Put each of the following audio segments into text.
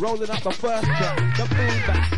Rolling up the first track, the boom back.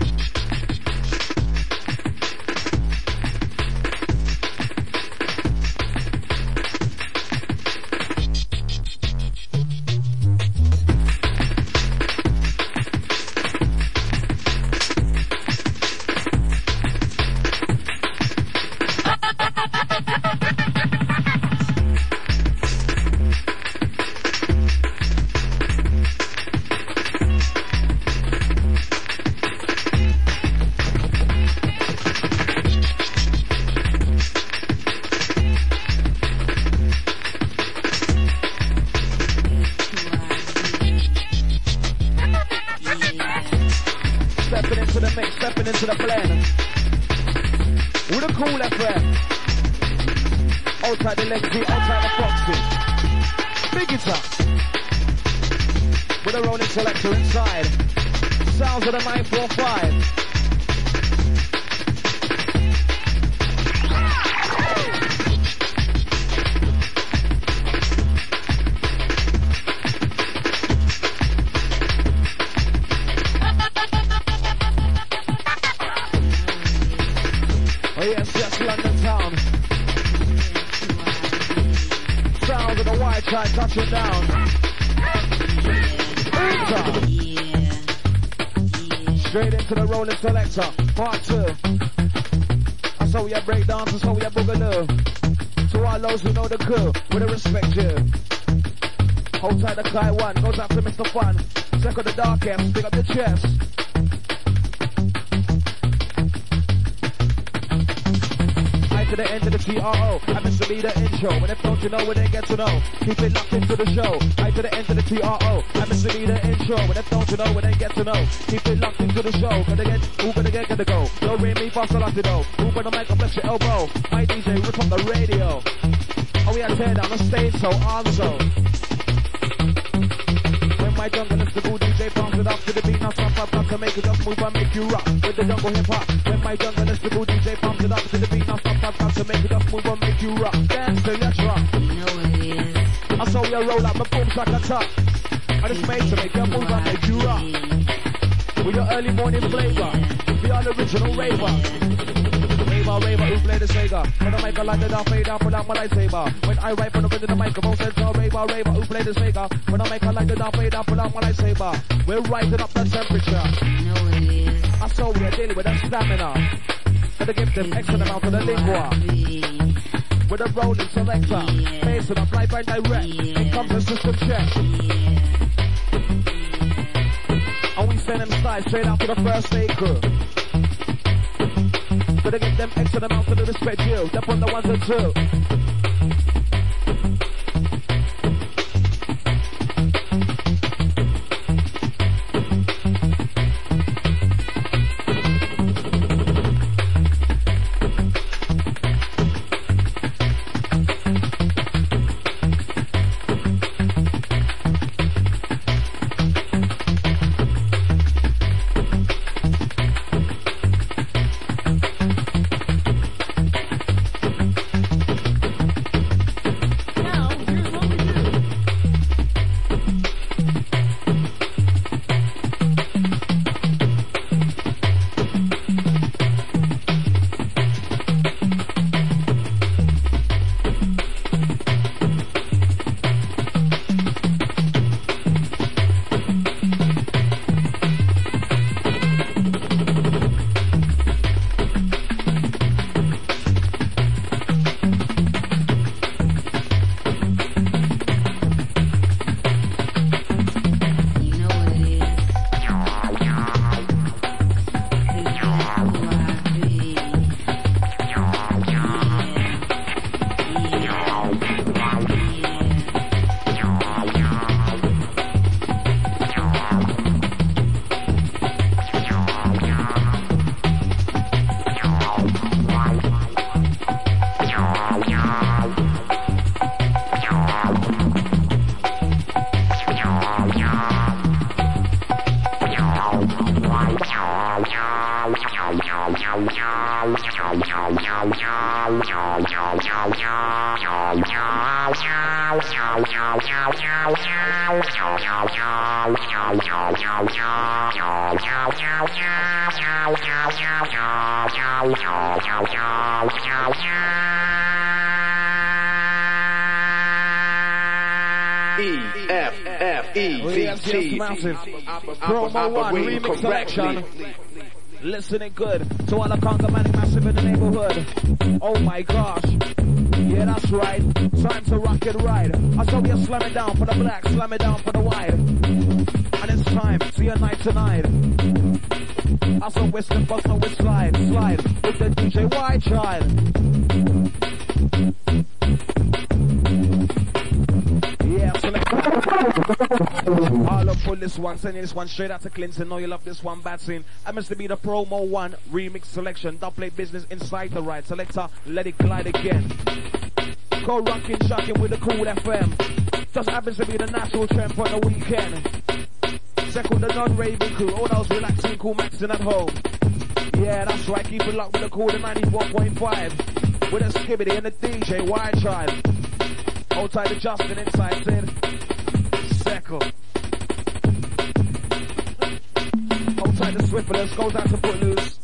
Stepping into the blend. With a cool FM. Outside the Legacy, outside the Foxy. Big it up. With a rolling selector inside. Sounds of the 945. London town. Sounds of the white side touching down. Straight into the rolling selector. Part 2. I saw we break dance, I saw we boogaloo. To all those who know the crew, with a respect you. Hold tight the Kai 1, goes out to Mr. Fun. Second the dark M, pick up the chest. To the end of the TRO, I miss to be the intro. And if don't you know, we didn't get to know. Keep it locked into the show. Right to the end of the TRO, I miss to be the intro. And if don't you know, we didn't get to know. Keep it locked into the show. Gonna go. No rain me fast a lot to know. Move on the mic and bless your elbow. My DJ rip on the radio. Oh, we had tear down the stage, so Arzo. When my jungle is the good DJ, bounce it up to the beat. Now stop up to make it just move and make you rock. With the jungle hip hop. When my jungle is the good DJ, bounce it up to the beat. Now stop to make it just move and make you rock. Dance till let's rock. You know what it is. I saw you roll up my boom track and top. I just made to make you move and make you rock. With your early morning flavor. The original raver. Raver, who play the Sega. When I make a light it up, fade out, pull out my lightsaber. When I write from the rhythm, the microphone says, no, Raver, who play the Sega. When I make a light it up, fade out, pull out my lightsaber. We're rising up the temperature. You know what it is. I saw we are dealing with that stamina. Gotta give them excellent amount of the lingua. With a rolling selector. Facing up live and direct. It comes a system check. And we send them slides straight out to the first aid crew. Gotta give them excellent amount of the respect you. They're on the ones and two. E-F-F-E-T-T Promo 1 remix selection. Listening good to all the conga manic massive in the neighborhood. Oh my gosh. Yeah, that's right. Time to rock it right. I saw you slam it down for the black, slam it down for the white. And it's time to your night tonight. I saw Western Bus, no it slide with the DJ White Child. Yeah, so let's all up for this one, sending this one straight out to Clinton. Know you love this one, bad scene. I must be the Promo 1 remix selection. Don't play business inside the right. Selector, let it glide again. Go rockin', shocking with the cool FM. Just happens to be the national trend for the weekend. Second, the non-raving crew, all those relaxing, cool maxing at home. Yeah, that's right, keep it locked with the cool 94.5. With a skibbity and the DJ White Child. Hold tight to Justin inside, Sid. Second. Hold tight to Swifters, goes out to Footloose.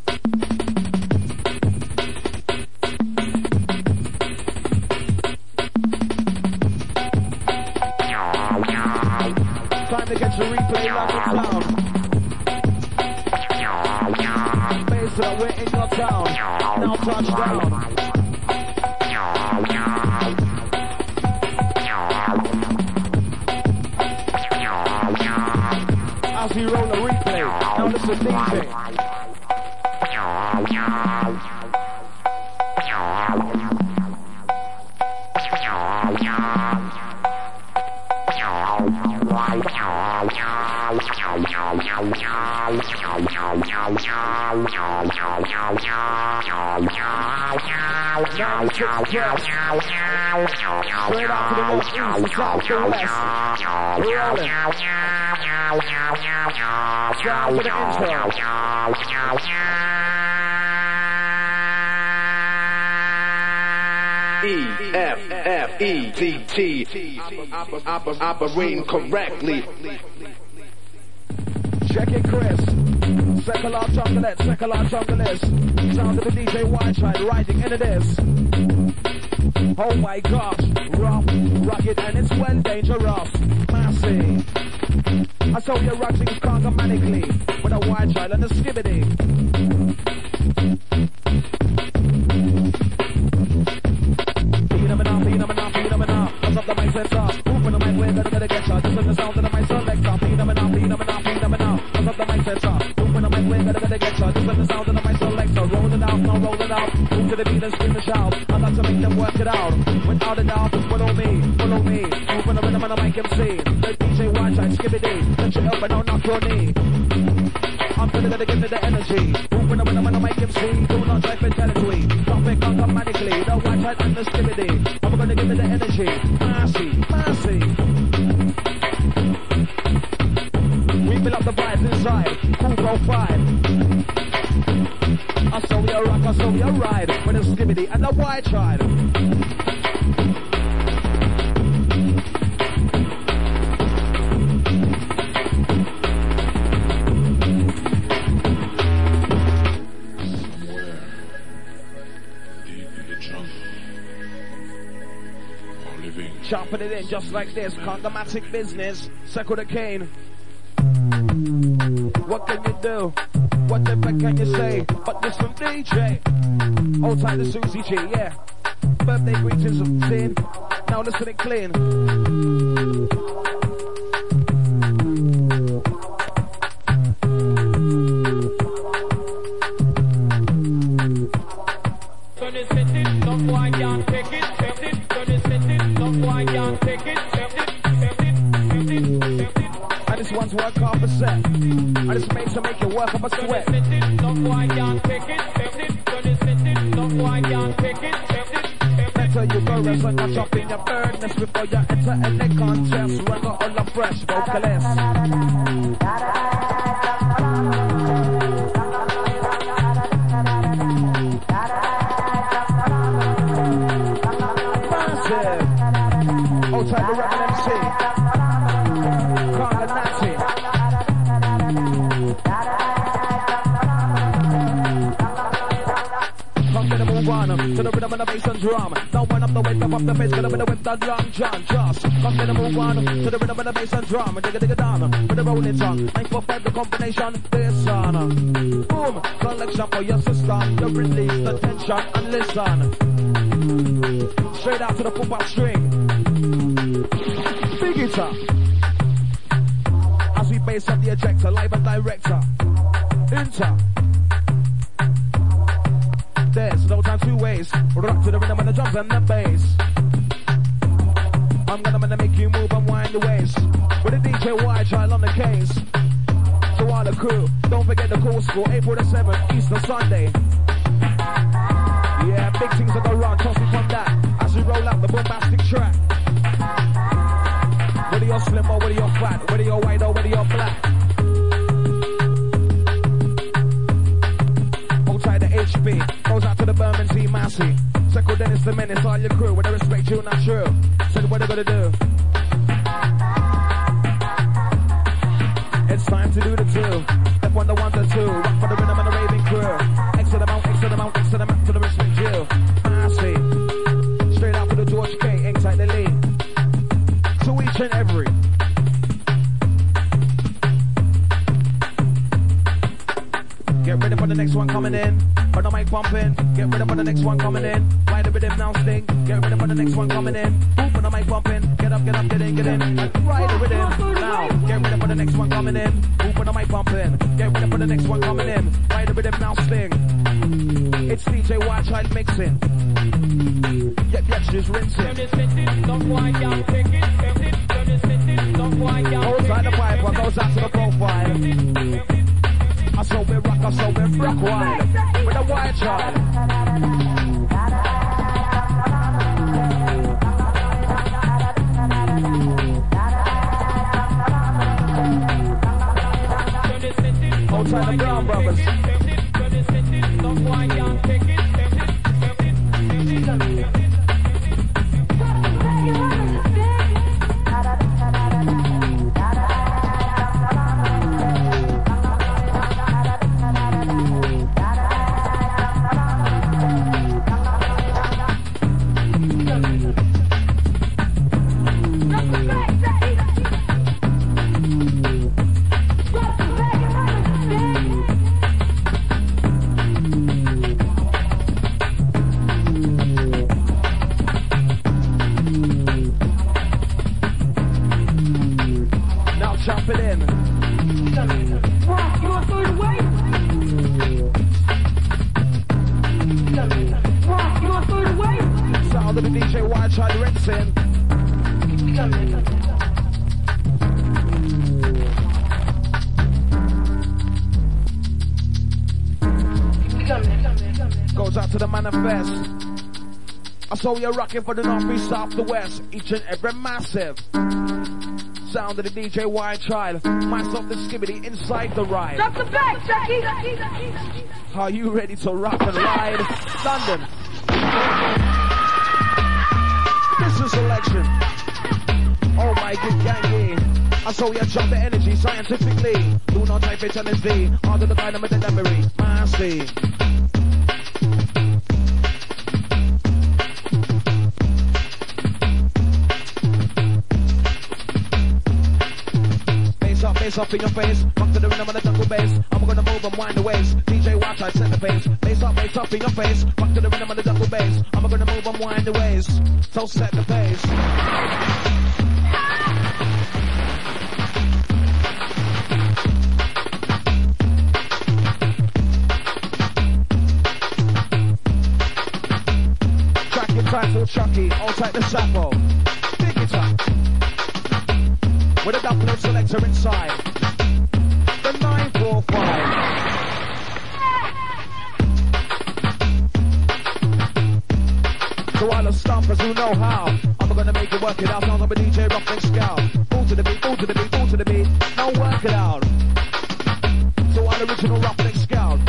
Time to get your replay locked in town. Face that we're in your town. Now touchdown. As we roll a replay, now listen DJ. Straight out to the north, east, the south, the west. Rolling. Sound to the intro. E-F-F-E-T-T operating correctly. Check it, Chris. Secular chocolate. Sound of the DJ White Child rising into this. Oh my gosh, rough, rugged, and it's well dangerous. Massive. I saw you rushing conga manically with a White Child and a skibbity. Phenomenal. What's up the mic center? Open the mic, we're gonna get ya. This is the sound of the mic selector. Phenomenal. What's up the mic center? Open the mic, we're gonna get ya. This is the sound of the mic selector. Roll it out, now roll it out. Move to the beat and scream and shout. I got to make them work it out. Without a doubt, follow me. Open the rhythm and the mic MC. The DJ White Child, skibbity. Touch it up and now knock your knee. I'm gonna give me the energy. Open the rhythm and the mic MC. Do not try fatality. Drop it automatically. The White Child and the skibbity. I'm gonna give me the energy. Massy. We fill up the vibes inside. Cool profile. I saw you rock, I saw you ride. With the skibbity and the White Child. Chopping it in just like this, condomatic business, Seco the Cane. What can you do? Whatever can you say? But this from DJ. Hold tight to Susie G, yeah. Birthday greetings of Sin. Now listen it clean. And this one's work half a set. And it's made to make it work up a sweat. Better you go rest and not up in your burness before you enter any contest. Run out all the fresh vocalists. the bass and drum. Don't run up the way, up the bass, gonna be the whip that long John. Just come to the move on to the rhythm of the bass and drum. Digga digga down with the rolling tongue. 945 the combination. This on. Boom, collection for your system. You release the tension and listen. Straight out to the football string. Big it up. As we bass up the ejector, live and director. Enter. There's no time two ways. Rock to the rhythm and the drums and the bass. I'm gonna make you move and wind the waist. With a DJ White Child on the case. To all the crew, don't forget the cool school. April the 7th, Easter Sunday. Yeah, big things are gonna run. Toss me from that as we roll out the bombastic track. Whether you're slim or whether you're fat, whether you're white or whether you're black. Hold tight the HP, goes out to the Bermondsey Massey. Second Dennis the Menace, all your crew, with the respect you not true. Said what they gonna do. It's time to do the two. Step on the 1 to 2. Rock for the rhythm and the raving crew. X to the mount, X to the mount, X to the mount, to the respect you. Massey. Straight out to the George K, inside the lead. To each and every. Get ready for the next one coming in. For the mic pumping. Get ready for the next one coming in. Ride the rhythm now sting. Get ready for the next one coming in. Boom for the mic pumping. Get up, get in. And ride the rhythm now. Get ready for the next one coming in. Boom for the mic pumping. Get ready for the next one coming in. Ride the rhythm now sting. It's DJ White Child mixing. Yep, she's rinsing. Goes out the piper, goes out to the profile. I saw we rock wide. With a White Child. Outside the Brown Brothers. So you're rocking for the north, east, south, the west, each and every massive sound of the DJ White Child. Myself the Skibbity inside the ride. Drop the back, Jackie. Are you ready to rock and ride? London. This is selection. Oh my good gang, I saw you jump the energy scientifically. Do not type it on the Z. Under the dynamite and memory. Massy. Bass up in your face, rock to the rhythm of the jungle bass. I'm gonna move and wind the waist. DJ Watch, I set the pace. Bass up in your face, rock to the rhythm of the jungle bass. I'm gonna move and wind the waist. So set the pace. Track your title, Chucky. All tight the Sappho. Big it up. With a double selector inside. The 945. To all the stompers who know how, I'm gonna make you work it out. I'm a DJ rock and scout. Move to the beat, move to the beat, move to the beat. Now work it out. To all original rock and scout.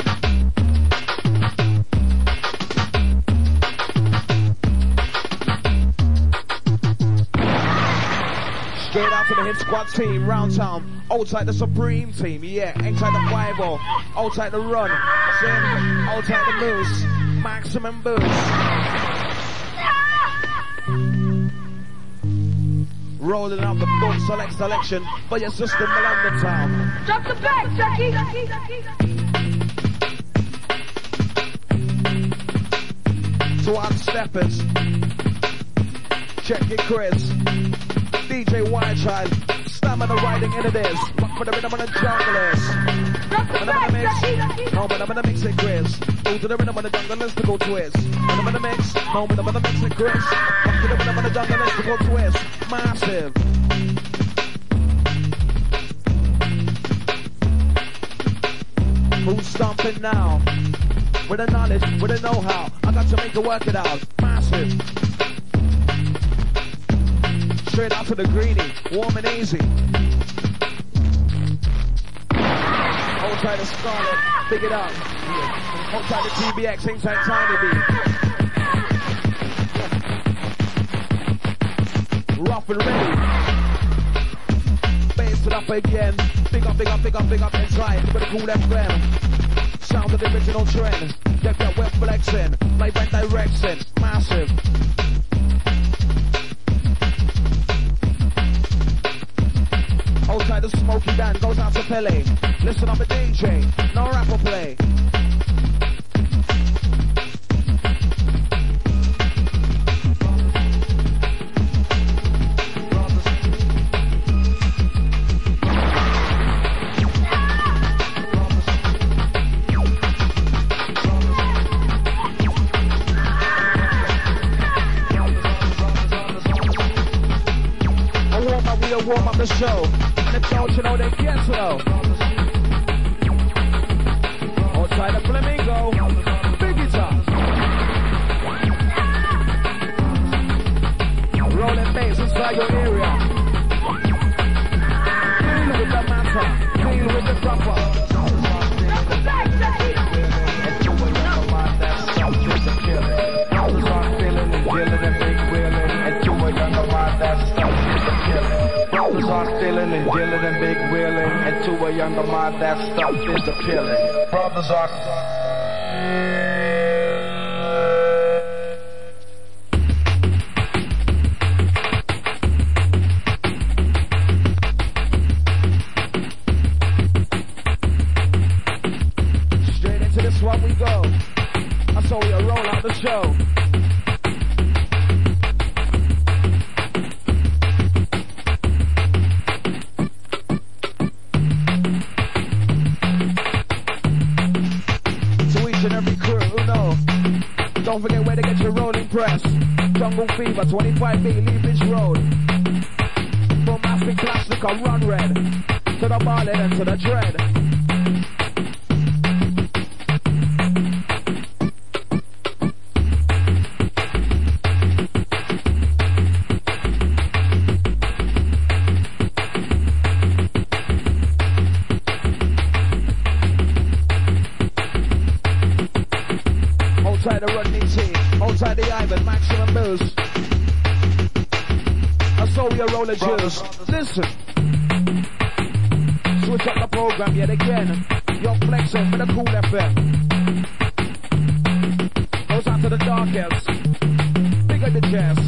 Straight out to the hit squad team, round town. Old tight the Supreme team, yeah. Ain't tight the 5-0. Old tight the Run. Sim, old tight the Moose. maximum boost. Rolling out the boom selection for your system in London town. Drop the back, Jackie. To our steppers. Check it, Chris. DJ Wirechild. Stamina riding in it is. Rock for the rhythm of the junglers. When I'm in the mix. No, when I'm in the mix it, Chris. Go to the rhythm of the junglers to go twist. When I'm in the mix. No, when I'm in the mix it, Chris. Rock to the rhythm of the junglers to go twist. Massive. Who's stomping now? With the knowledge, with the know-how. I got to make it work it out. Massive. Straight out to the greenie. Warm and easy. Hold tight to Scarlet. Big it up. Hold tight to TBX. Ain't tight Tiny B. Rough and ready. Bass it up again. Big up inside. With a cool FM. Sound of the original trend. Get that web flexing. Like that direction. Massive. Hold tight to Smokey Dan. Goes out to Pele. Listen up a DJ. No rapper play. Warm up the show, and if don't you know, then guess so. Hold tight to Flamingo, big guitar. Rolling bass inside your area. Deal with the matter, deal with the proper. Brothers are stealing and dealing and big wheeling, and to a younger mind that stuff is appealing. Brothers are straight into this one we go. I saw you roll out the show. Don't forget where to get your rolling press. Jungle Fever, 25B, Leafage Road. From Aspen Classic, I run red. To the Marlin and to the Dread. Outside the Rodney T, outside the Ivan, maximum boost. I saw you roll a juice. Listen. Switch up the program yet again. You're flexing with a cool FM. Goes out to the darkest. Bigger the chest.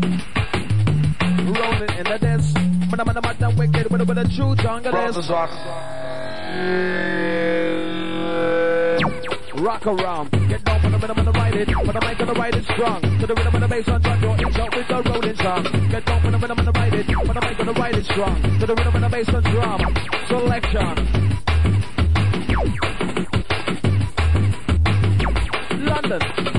Rolling in the dance. But I'm not wicked with a true jungle. Rock around, get down for the rhythm and the ride it, for the mic and the ride it strong, to the rhythm and the bass on your inch up with the rolling song. Get down for the rhythm and the ride it, for the mic and the ride it strong, to the rhythm and the bass on drum. Selection. London.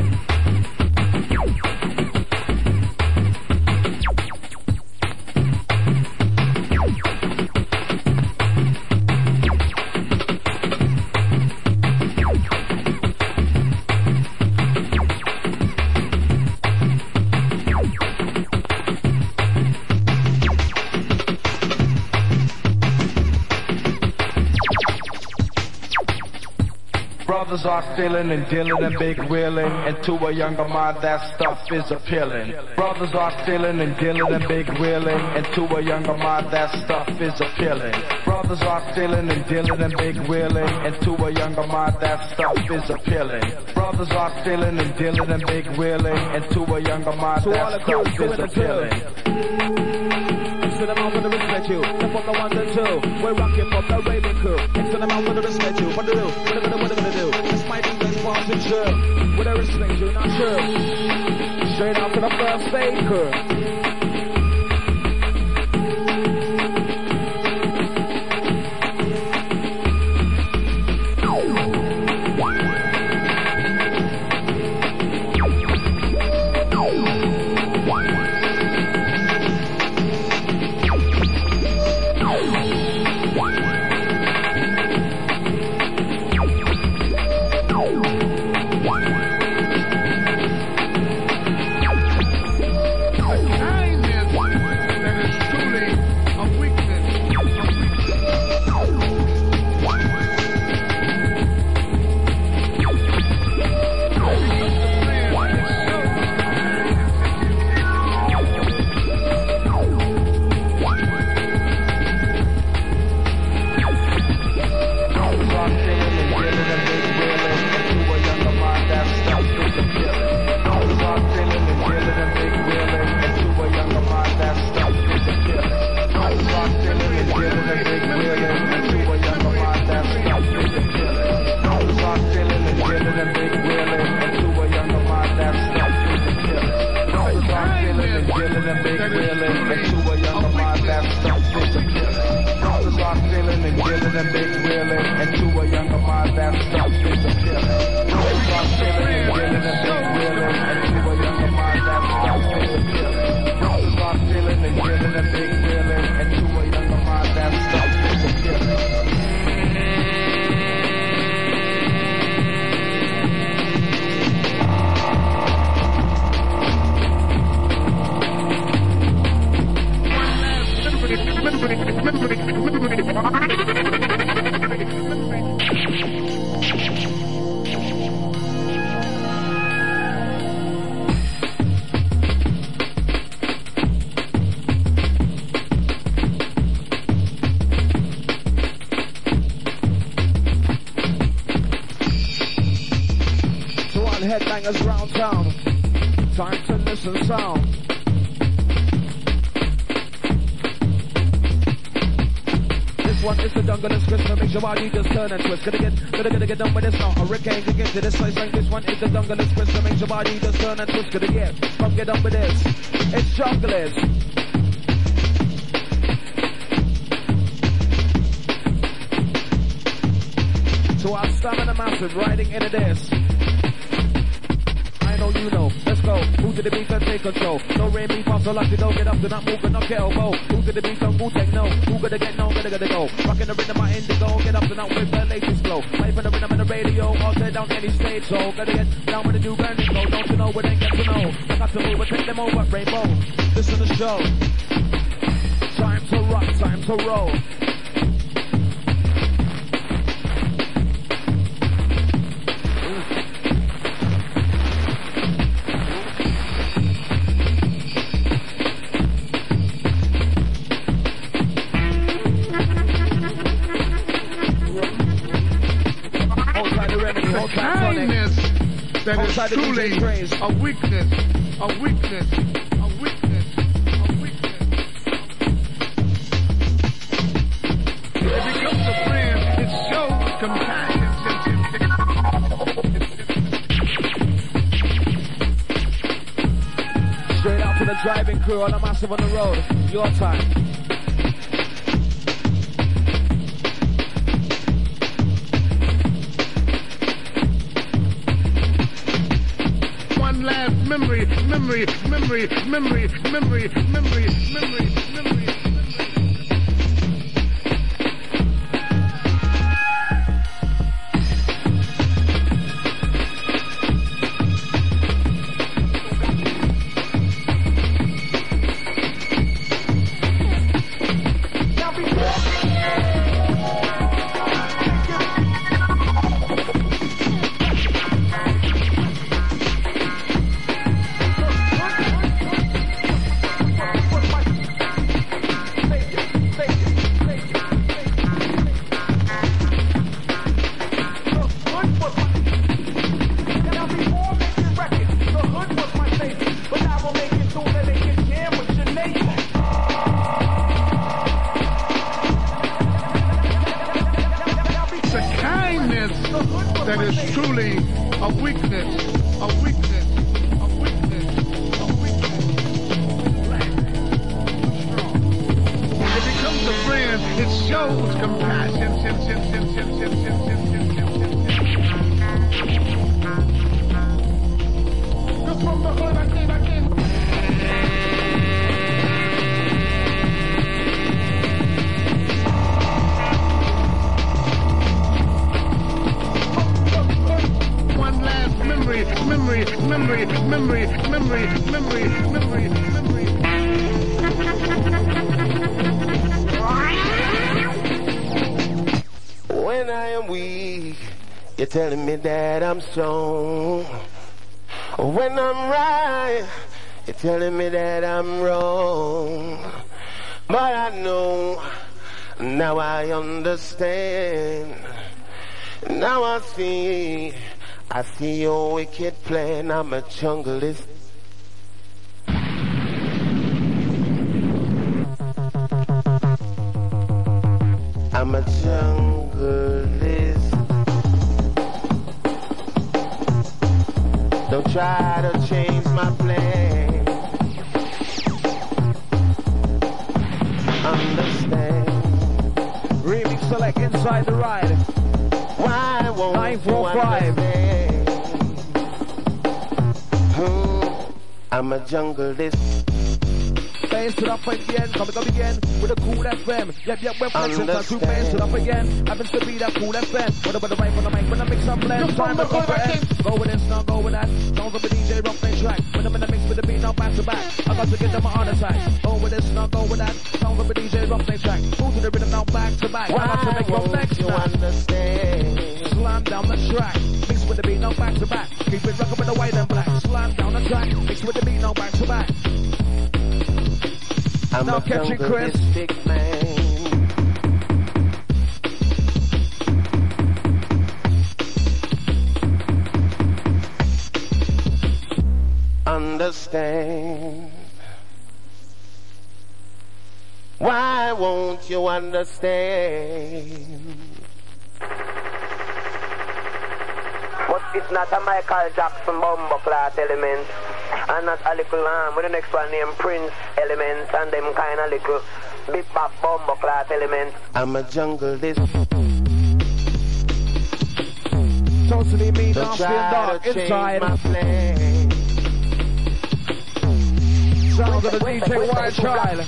Brothers are stealing and dealing and big wheeling, and to a younger mind that stuff is appealing. Brothers are stealing and dealing and big wheeling, and to a younger mind that stuff is appealing. Brothers are stealing and dealing and big wheeling, and to a younger mind that stuff is appealing. Brothers are stealing and dealing and big wheeling, and to a younger mind that stuff is appealing. To the mouth of the respect you, step from the 1 to 2. We're rocking from the Raven crew. Next to the mouth of the respect you. What to do? What are gonna do? This might be best part and true. With a respect you, not true. Straight out to the first aid crew. Headbangers round town, time to listen sound. This one is the Dungeness twist that makes your body just turn and twist. Gonna get done with this now. A hurricane can get to this place like this one is the Dungeness twist that makes your body just turn and twist. Come get done with this. It's junglist. So our stamina massive riding into this. You know, let's go. Move to the beat and take control. No rain, beat, pop, so like you don't get up, do not move and not get elbow. Move to the beat and take no. Who gonna get no, gotta go. Rockin' the rhythm, my indigo, get up and out with the latest flow. Life in the rhythm and the radio, all tear down any stage, so gotta get down with the new burning go. Don't you know what ain't get to know? I got to move and take them over, rainbow. Listen to the show. Time to rock, time to roll. That is truly a weakness, a weakness, a weakness, a weakness. It becomes a friend, it shows compassion. Straight out to the driving crew on a massive on the road. Your time. Memory. that is truly a weakness, a weakness, a weakness, a weakness. Black, strong. It becomes a friend. It shows compassion. From the hood, I came. One last memory. When I am weak, you're telling me that I'm strong. When I'm right, you're telling me that I'm wrong. But I know, now I understand. Now I see your wicked plan. I'm a junglist. I'm a junglist. Don't try to change my plan. Understand. Remix select inside the ride. Why won't 945. I'm a junglist. Bass it up again, coming up again with a cool FM. Yep, we're flexing time to bass it up again. Happens to be that cool FM. What about the right on the mic when I mix up blend? Time to comprehend. Go with this, now go with that. Sounds of a DJ rock play track. When I'm in the mix with the beat, now back to back. I got to get them my heart attack. Go with this, now go with that. Sounds of a DJ rock play track. Move to the rhythm now back to back. I got to make your next you understand? Slam down the track. Mix with the beat, now back to back. Keep it rockin' with the white and black. Slam down the track. Mix with the beat, now back to back. I'm now a catch it, Chris. Big man. Understand. Why won't you understand? But it's not a Michael Jackson bomber class element. And not a little with the next one named Prince elements and them kind of little big bop bomber class elements. I'm a junglist. Totally me, nasty and dark inside. Sounds of the DJ Wild Child.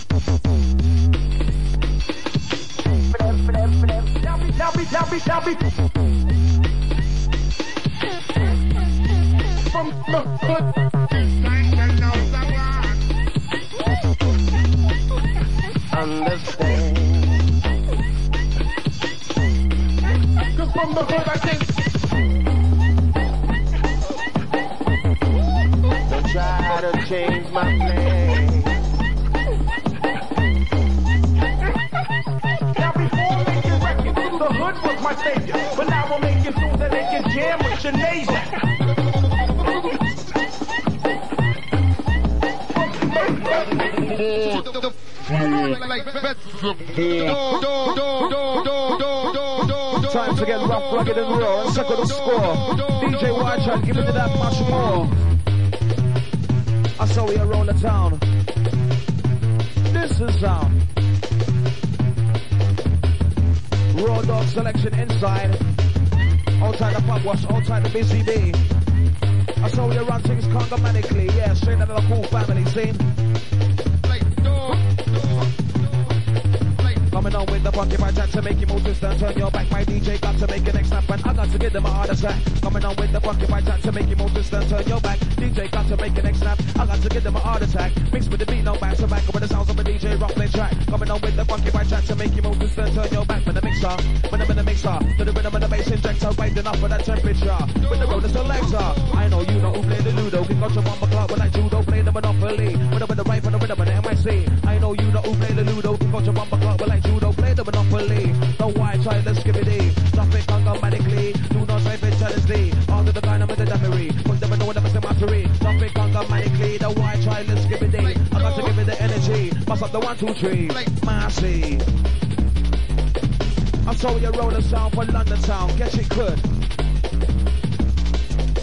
From the hood. Understand. Cause from the hood I came. Don't try to change my plan. Now before making records, the hood was my savior. But now we're making tunes that they can jam with Shanasia. Time to get rough, rugged and raw and circle the score. DJ Whitechild, give it that much more. I saw we around the town. This is Raw Dog selection inside. Outside the pub wash, outside the BCB. I saw we run things congamatically. Yeah, straight out of the cool family scene. Coming on with the funky my jack to make you move twist and turn your back. My DJ got to make an next snap and I got to give them a heart attack. Coming on with the funky my jack to make you move twist and turn your back. DJ got to make an next snap. I got to give them a heart attack. Mixed with the beat, no back to back. With the sounds of a DJ rock play track. Coming on with the funky my jack to make you move twist and turn your back. With the mixer, when I'm in the mixer, to the rhythm of the bass injector, rising up for that temperature. With the roller selector, I know you know who play the Ludo. Kick out your bumper clock when I judo, play the Monopoly. With the right for the rhythm of the MIC. I know you know who play the Ludo. Kick out your bumper clock when I judo, play the Monopoly. The white child, let's give it a. Drop it congamatically. Do not try to challenge thee. All to the kind of the memory. Put them in order for the mastery. Drop it congamatically. The white child, let's give it a. I got to give it the energy. Bust up the 1, 2, 3. Massy. I saw you roll the sound for London town. Catch it good.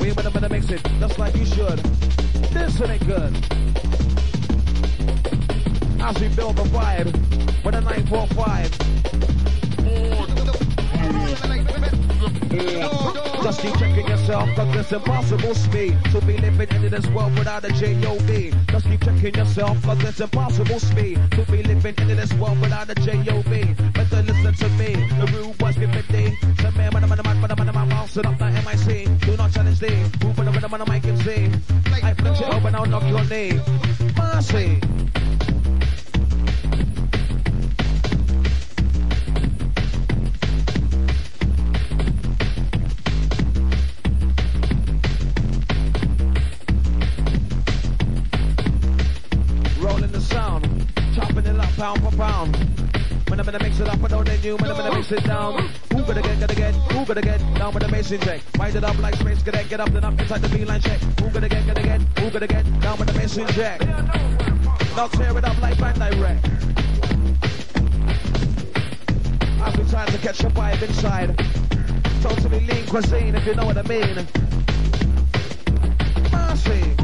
We when I'm gonna mix it, just like you should. This ain't good. As we build the vibe, with a 945. Just keep checking yourself, cause it's impossible speed to be living in this world without a J-O-B. Just keep checking yourself, cause it's impossible speed to be living in this world without a J-O-B. Better listen to me, the rude boys give it D. Say man, man, bouncing up the MIC. Do not challenge D, move on the rhythm on the mic MC. I flex it up and I'll knock your knee. Mercy. Pound for pound. When I'm gonna mix it up, I don't need you. When I'm gonna mix it down. Who gonna get, who gonna get down with the mason check? Wind it up like space cadet, get up then up inside the beeline check. Who gonna get, who gonna get down with the mason check? Now tear it up like Band Direct. As we try to catch a vibe inside. Totally lean cuisine, if you know what I mean. Mercy.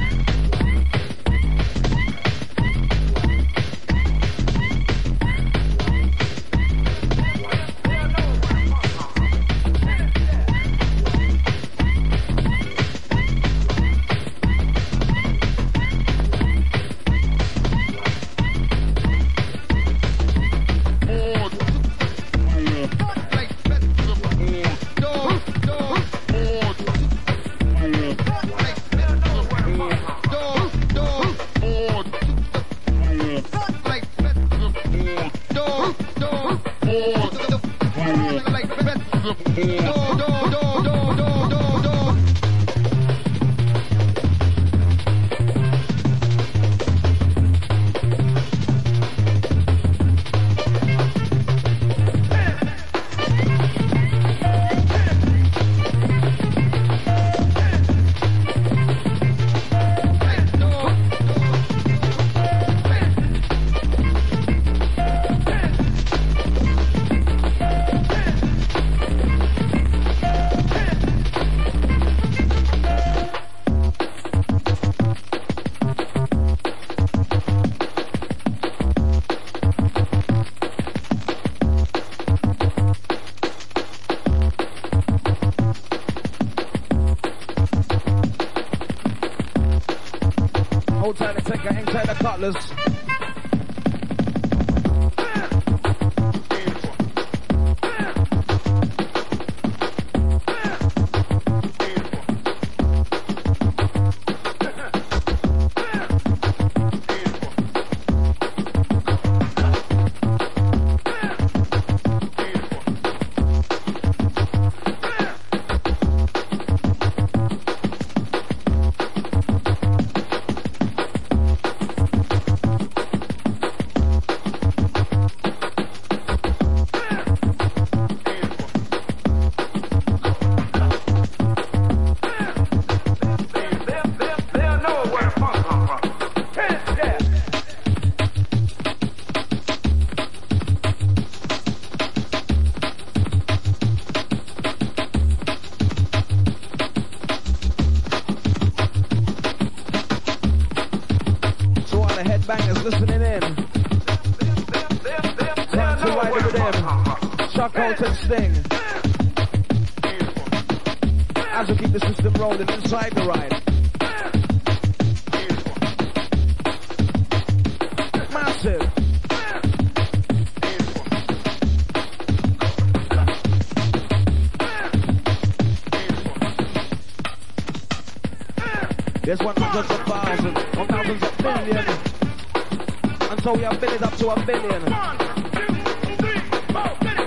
There's 100s of thousands, 1,000s of million. And so we have built it up to 1 billion. 1, 2, 3, 4, finish.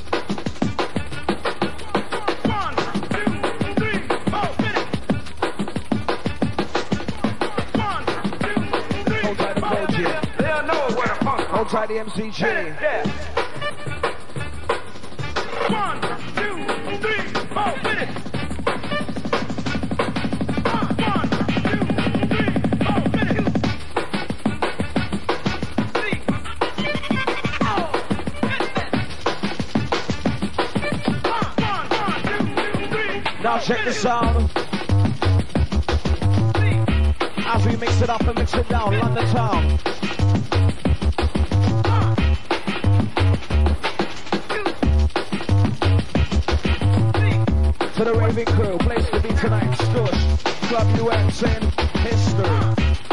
1, 2, 3, 4, finish. 1, 2, 3, 4. Hold tight the coach here. They'll know where the funk comes. Hold tight the MCG. Yeah. 1, 2, 3, 4, finish. Now check the sound. As we mix it up and mix it down, London town. To the raving crew, place to be tonight, Stush, Club UN, saying history.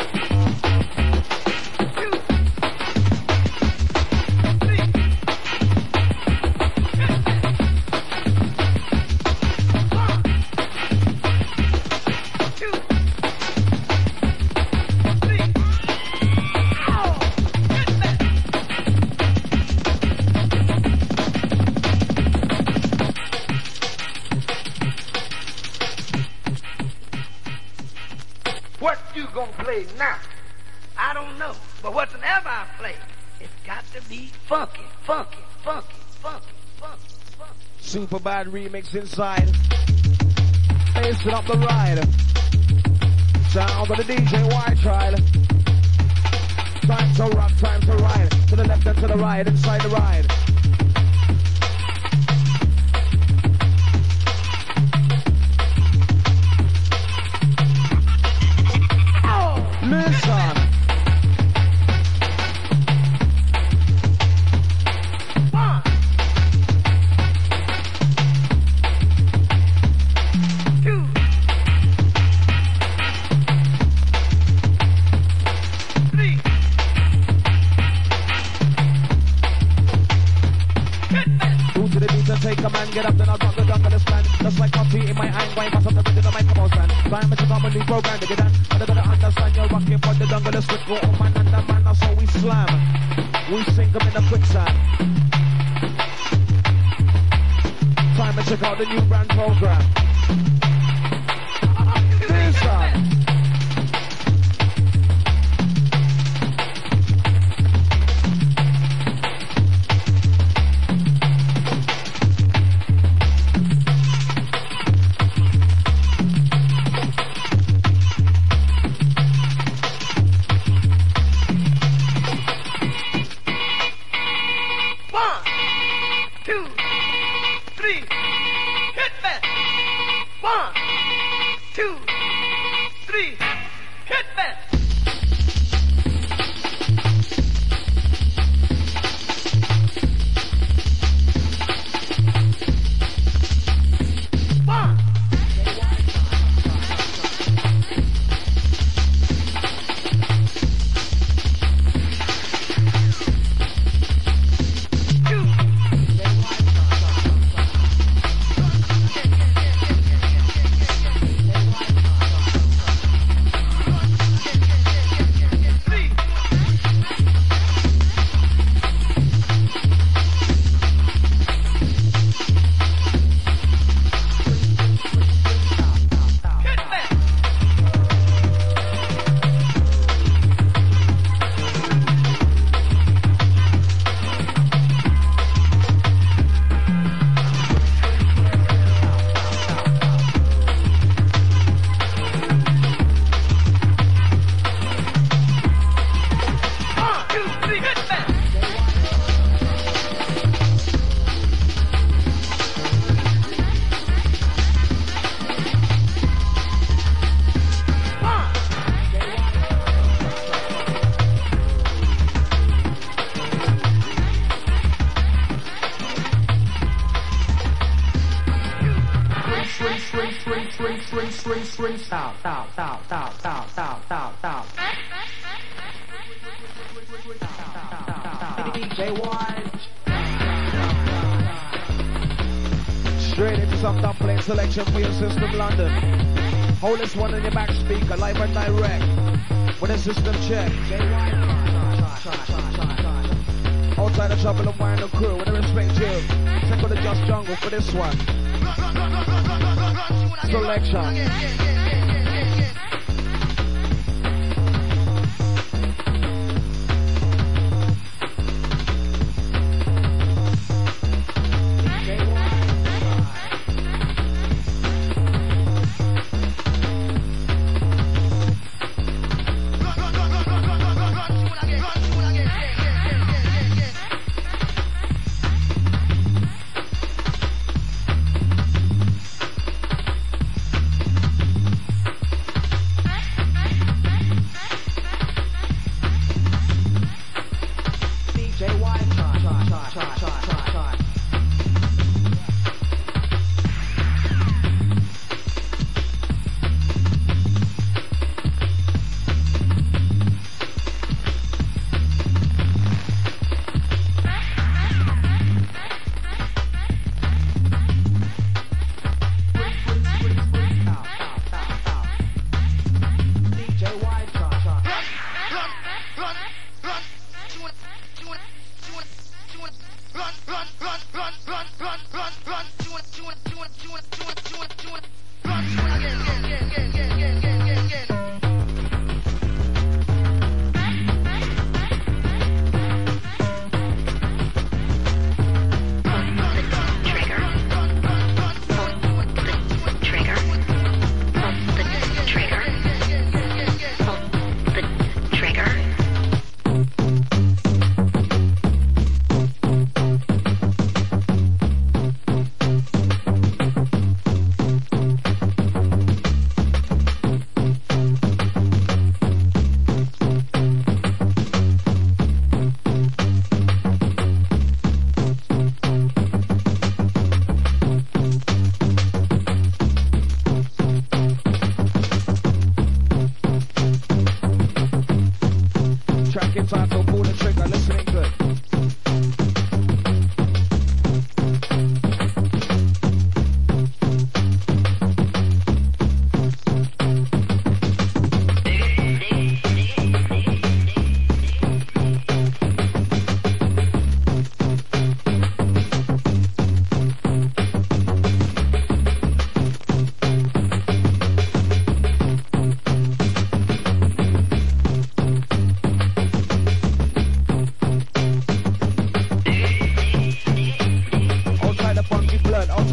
Now, I don't know, but whatever I play, it's got to be funky, funky, funky, funky, funky, funky. Super bad remix inside. Pacing up the ride. Sound of the DJ White Child. Time to rock, time to ride. To the left and to the right, inside the ride. Listen. Take a man, get up, then I'll drop the dunk on the stand. Just like coffee in my hand, why pass up the rhythm of my come on stand. Time is a common new program to get done. I better understand you're rocking for the jungle, let's go on man and the man, that's how we slam. We sink them in the quicksand. Time to check out the new brand program. Listen. Swing style. DJ White. Straight into some top play selection for your system, London. Hold this one in your back speaker, live and direct. With a system check. Outside the trouble of wine and crew, with a respect you. Check out the Just Jungle for this one. Selection.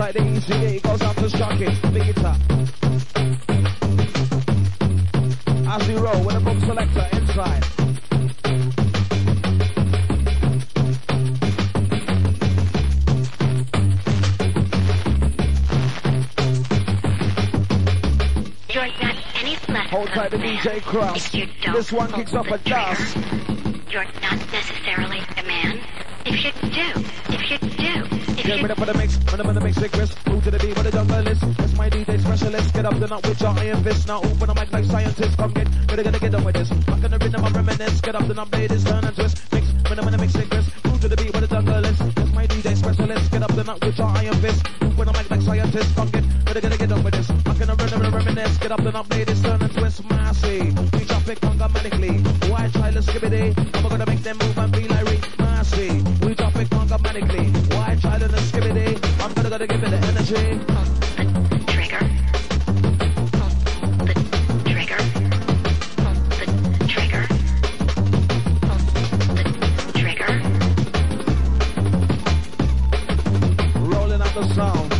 Outside the ECE goes out to Shocky, Vita. As we roll with a book selector inside. You're not any less Hold tight the DJ Cross. This one kicks off a dust. You're not necessarily a man. If you do. Get rid of the mix, when I'm in the mix, it crisp. Move to the beat with the jungle list. That's my DJ specialist. Get up the nut with your iron fist. Now open the mic like scientists. Come get, gonna get on with this. I'm gonna rhythm, I'm reminisce. Get up the nut, ladies, turn and twist. Mix, when I'm in the mix, it crisp. Move to the beat with the jungle list. That's my DJ specialist. Get up the nut with your iron fist. Open the mic like scientists. Come get, gonna get on with this. I'm gonna rhythm, I'm reminisce. Get up the nut, ladies, turn and twist. Massy, we drop it congomatically. White child is skibbity. I'm gonna make them move and be like Rick Massey. We drop it congomatically. White child and a skibbity. I'm gonna give it the energy. The trigger. The trigger. The trigger. The trigger. Rolling out the sound.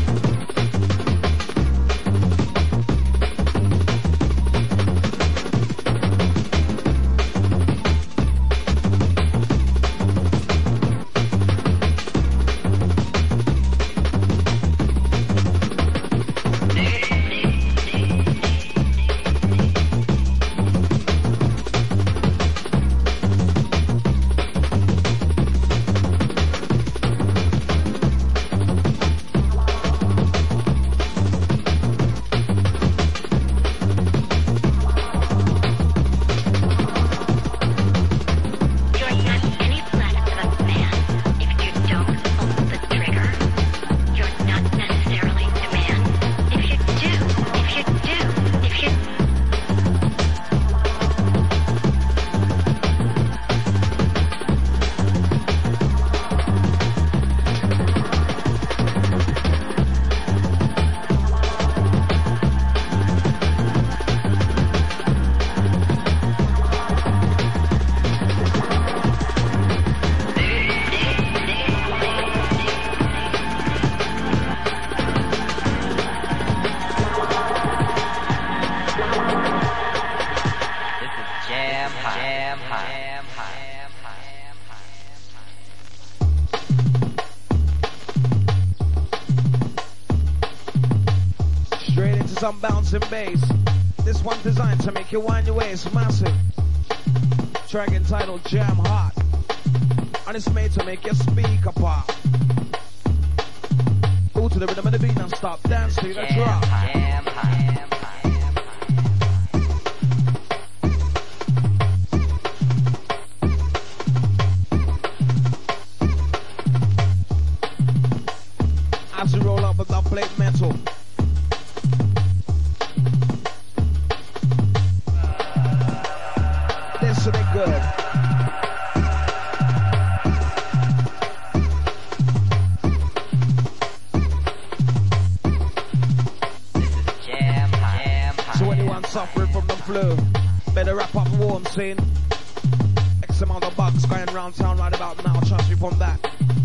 Some bouncing bass. This one designed to make you wind your waist. Massive. Track entitled Jam Hot. And it's made to make your speaker pop. Go to the rhythm of the beat and stop. Dance to the drop. Jam hot. As we roll up with that plate metal. This will be good. So anyone suffering from the flu, better wrap up warm, scene. X amount of bugs going around town right about now, trust me from that.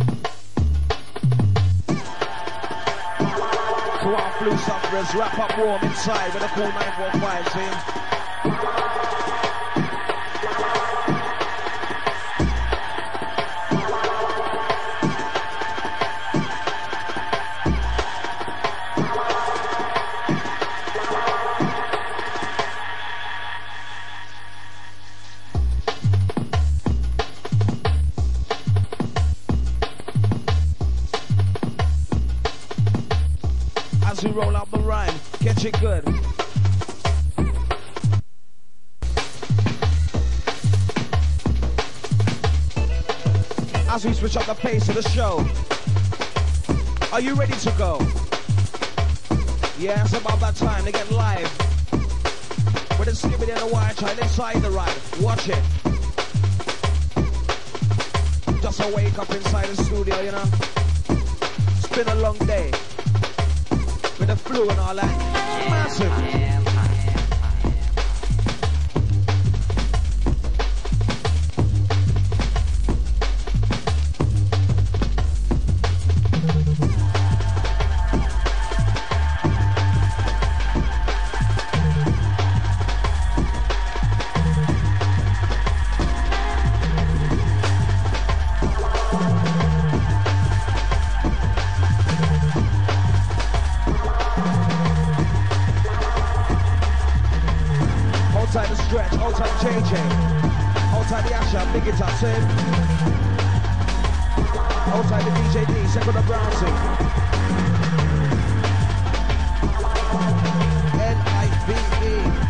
To our flu sufferers, wrap up warm inside with a cool 945, scene. As we roll out the rhyme, catch it good. As we switch up the pace of the show, are you ready to go? Yeah, it's about that time to get live. With a skibbity and a wire child inside the ride. Watch it. Just a wake up inside the studio, you know. It's been a long day. With the flu and all that. Massive. Stretch, outside JJ. Outside the Asher, big it up, say. Outside the DJD, second of Brownsy. L-I-V-E.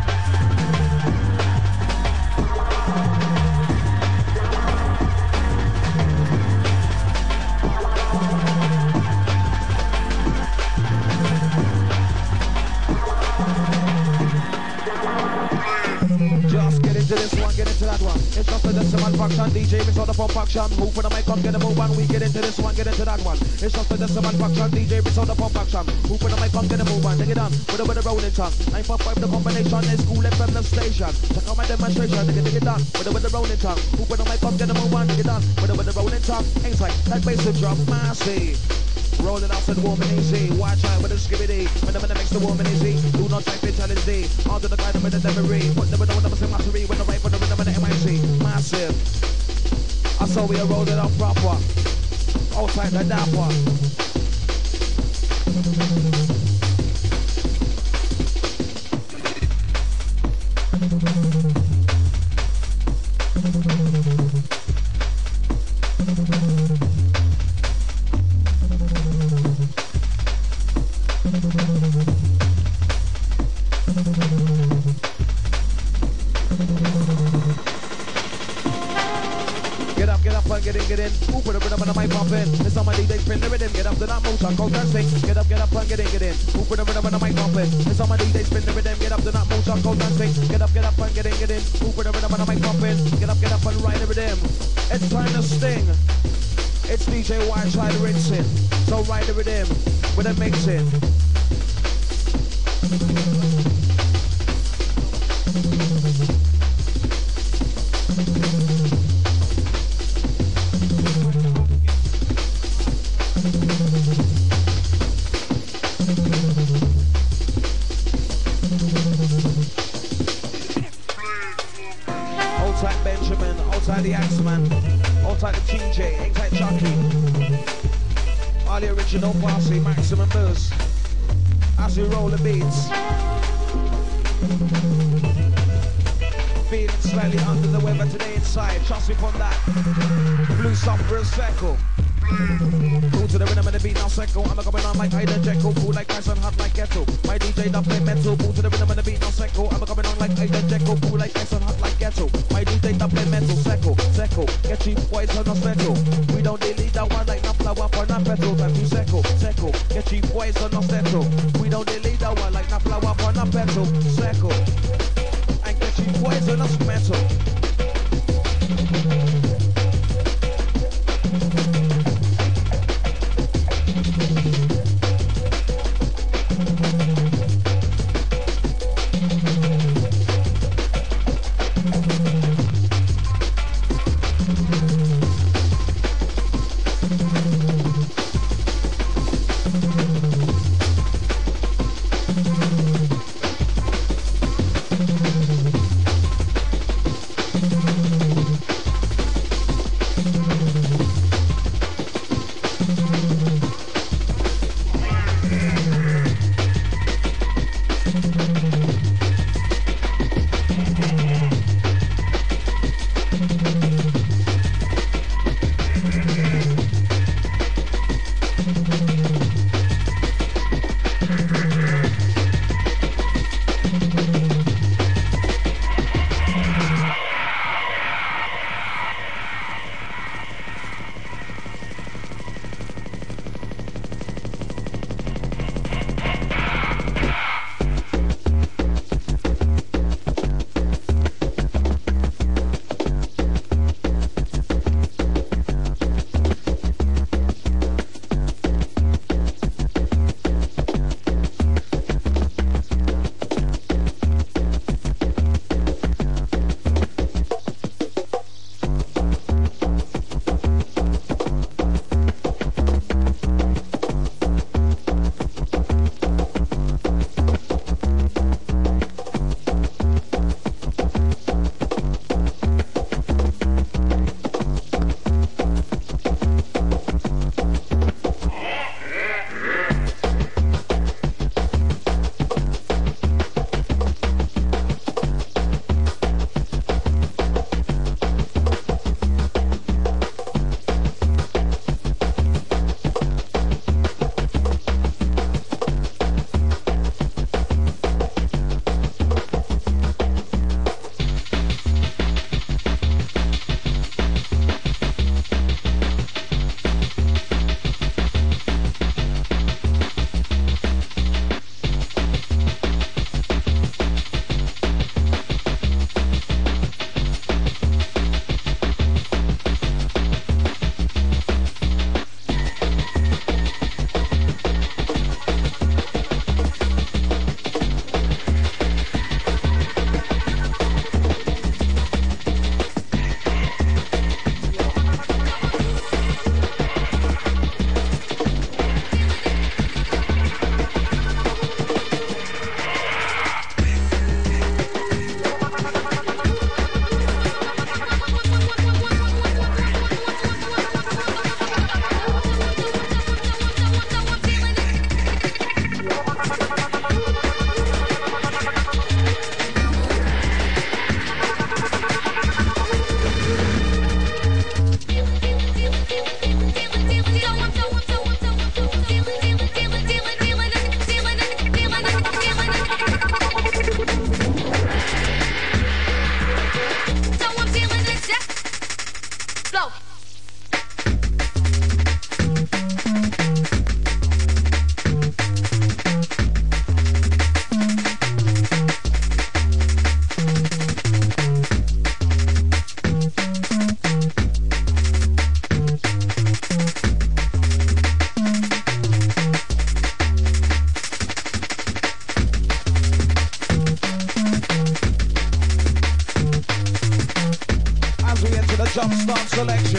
Just get into this one, get into that one. It's not the decimal function, DJ mix on the pump action. Move for the mic, come get a move on. We get into this one, get into that one. It's not the decimal function, DJ mix on the pump action. Move for the mic, come get a move on. Take it on with a rolling tongue. 9.5 the combination is cool FM the station. Check out my demonstration, take it done with a rolling tongue. Move for the mic, come get a move on. Take it on with a rolling tongue. Ain't like that bass to drop massive. Rolling out and warm and easy. Watch out with the skibby. When the makes the warm and easy. Do not type fatality. Onto the guide with the memory. Put the rhythm with the mastery. When the right for the rhythm and the MIC. Massive. I saw we are rolling out proper. Outside the dapper. Get in. Ooh, put a rhythm on the mic pumping. It's on my DJ spin the rhythm. Get up to that motion, go dancing. Get up and get in. Ooh, put a rhythm on the mic pumping. It's on my DJ spin the rhythm. Get up to that motion, go dancing. Get up and get in. Ooh, put a rhythm on the mic pumping. Get up and ride the rhythm. It's time to sting. It's DJ Whiteside rinsing. So ride the rhythm with a mixing. Outside Benjamin, outside the Axeman, outside the TJ, inside Chucky. All the original posse, maximum buzz. As we roll the beats. Feeling slightly under the weather today inside. Trust me from that. Blue summer circle. Cool to the rhythm and the beat now cycle. I'm coming on like Aiden Jekyll. Cool like Tyson, hot like Ghetto. My DJ not play mental. Cool to the rhythm and the beat now cycle. I'm coming on like Aiden Jekyll. Cool like Tyson, hot like Ghetto. My DJ not play mental. Seco. Get cheap boys on no speckle. We don't delete that one like no flower or no petrol. Time to seco. Get cheap boys on no settle. We don't delete that one like no flower or no petrol. Seco. And get cheap boys on no metal. One selection.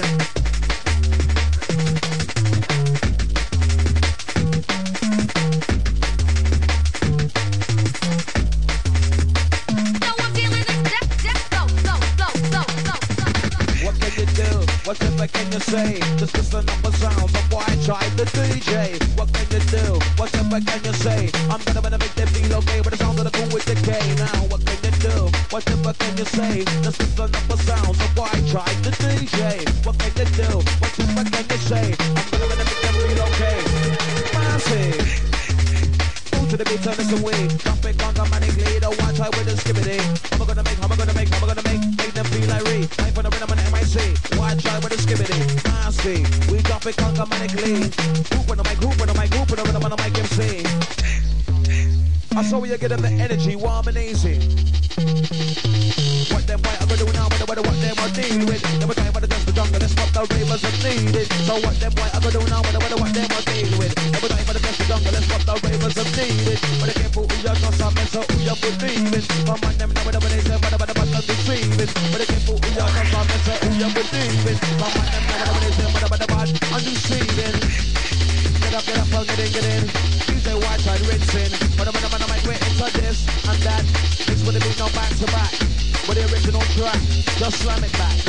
What if can you say? Just listen up the sounds of why I tried the DJ. What can you do? What if can you say? I'm gonna make them feel okay, but it sounds like a cool with decay. Now what can you do? What if can you say? Just listen up the sounds of why I tried the DJ. What can you do? What if can you say? I'm gonna make them feel okay. Massive. To the beat, turn this away. Jumping automatically, the one try with the skibbity. How am I gonna make them feel like re. I'm for the rhythm and MIC. One try with the skibbity. Nasty. We jump it automatically. Group on the mic, group on the mic, group on the rhythm on the mic MC. I saw where you get them the energy, warm and easy. What them white are gonna do now, what them are dealing with. Never time for the dance, the jungle, that's what the ravers are needed. So what them white are gonna do now, what them are dealing with. Never time for the dance, the jungle, that's what the ravers are needed. But they can't put who you're just a mess up, who you're believing. Come on them, now whatever they say, whatever the back of deceiving. But they can't put who you're just a mess up, who you're believing. Come on them, now whatever they say, whatever the back of deceiving. Get up, get in. DJ White side rinsing. But I'm might wait into this and that. This would have been no back to back. With the original track, just slam it back.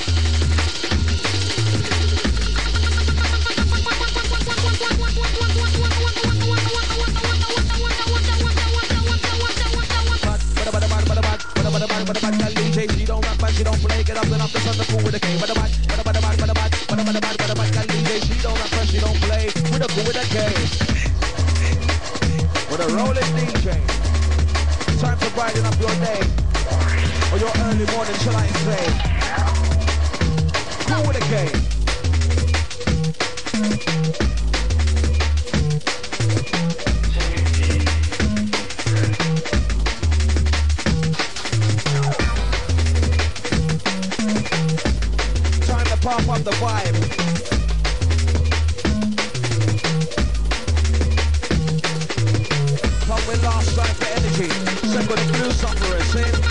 DJ, she don't rap but she don't play. Get up and up the sun, the cool with the K. DJ, she don't rap but she don't play. With a cool with a K. With a rolling DJ. Time to brighten up your day. Or your early morning, shall I say. Cool with a K. Pump up the vibe. Pump with last strike for energy. Second the blue sufferer, see?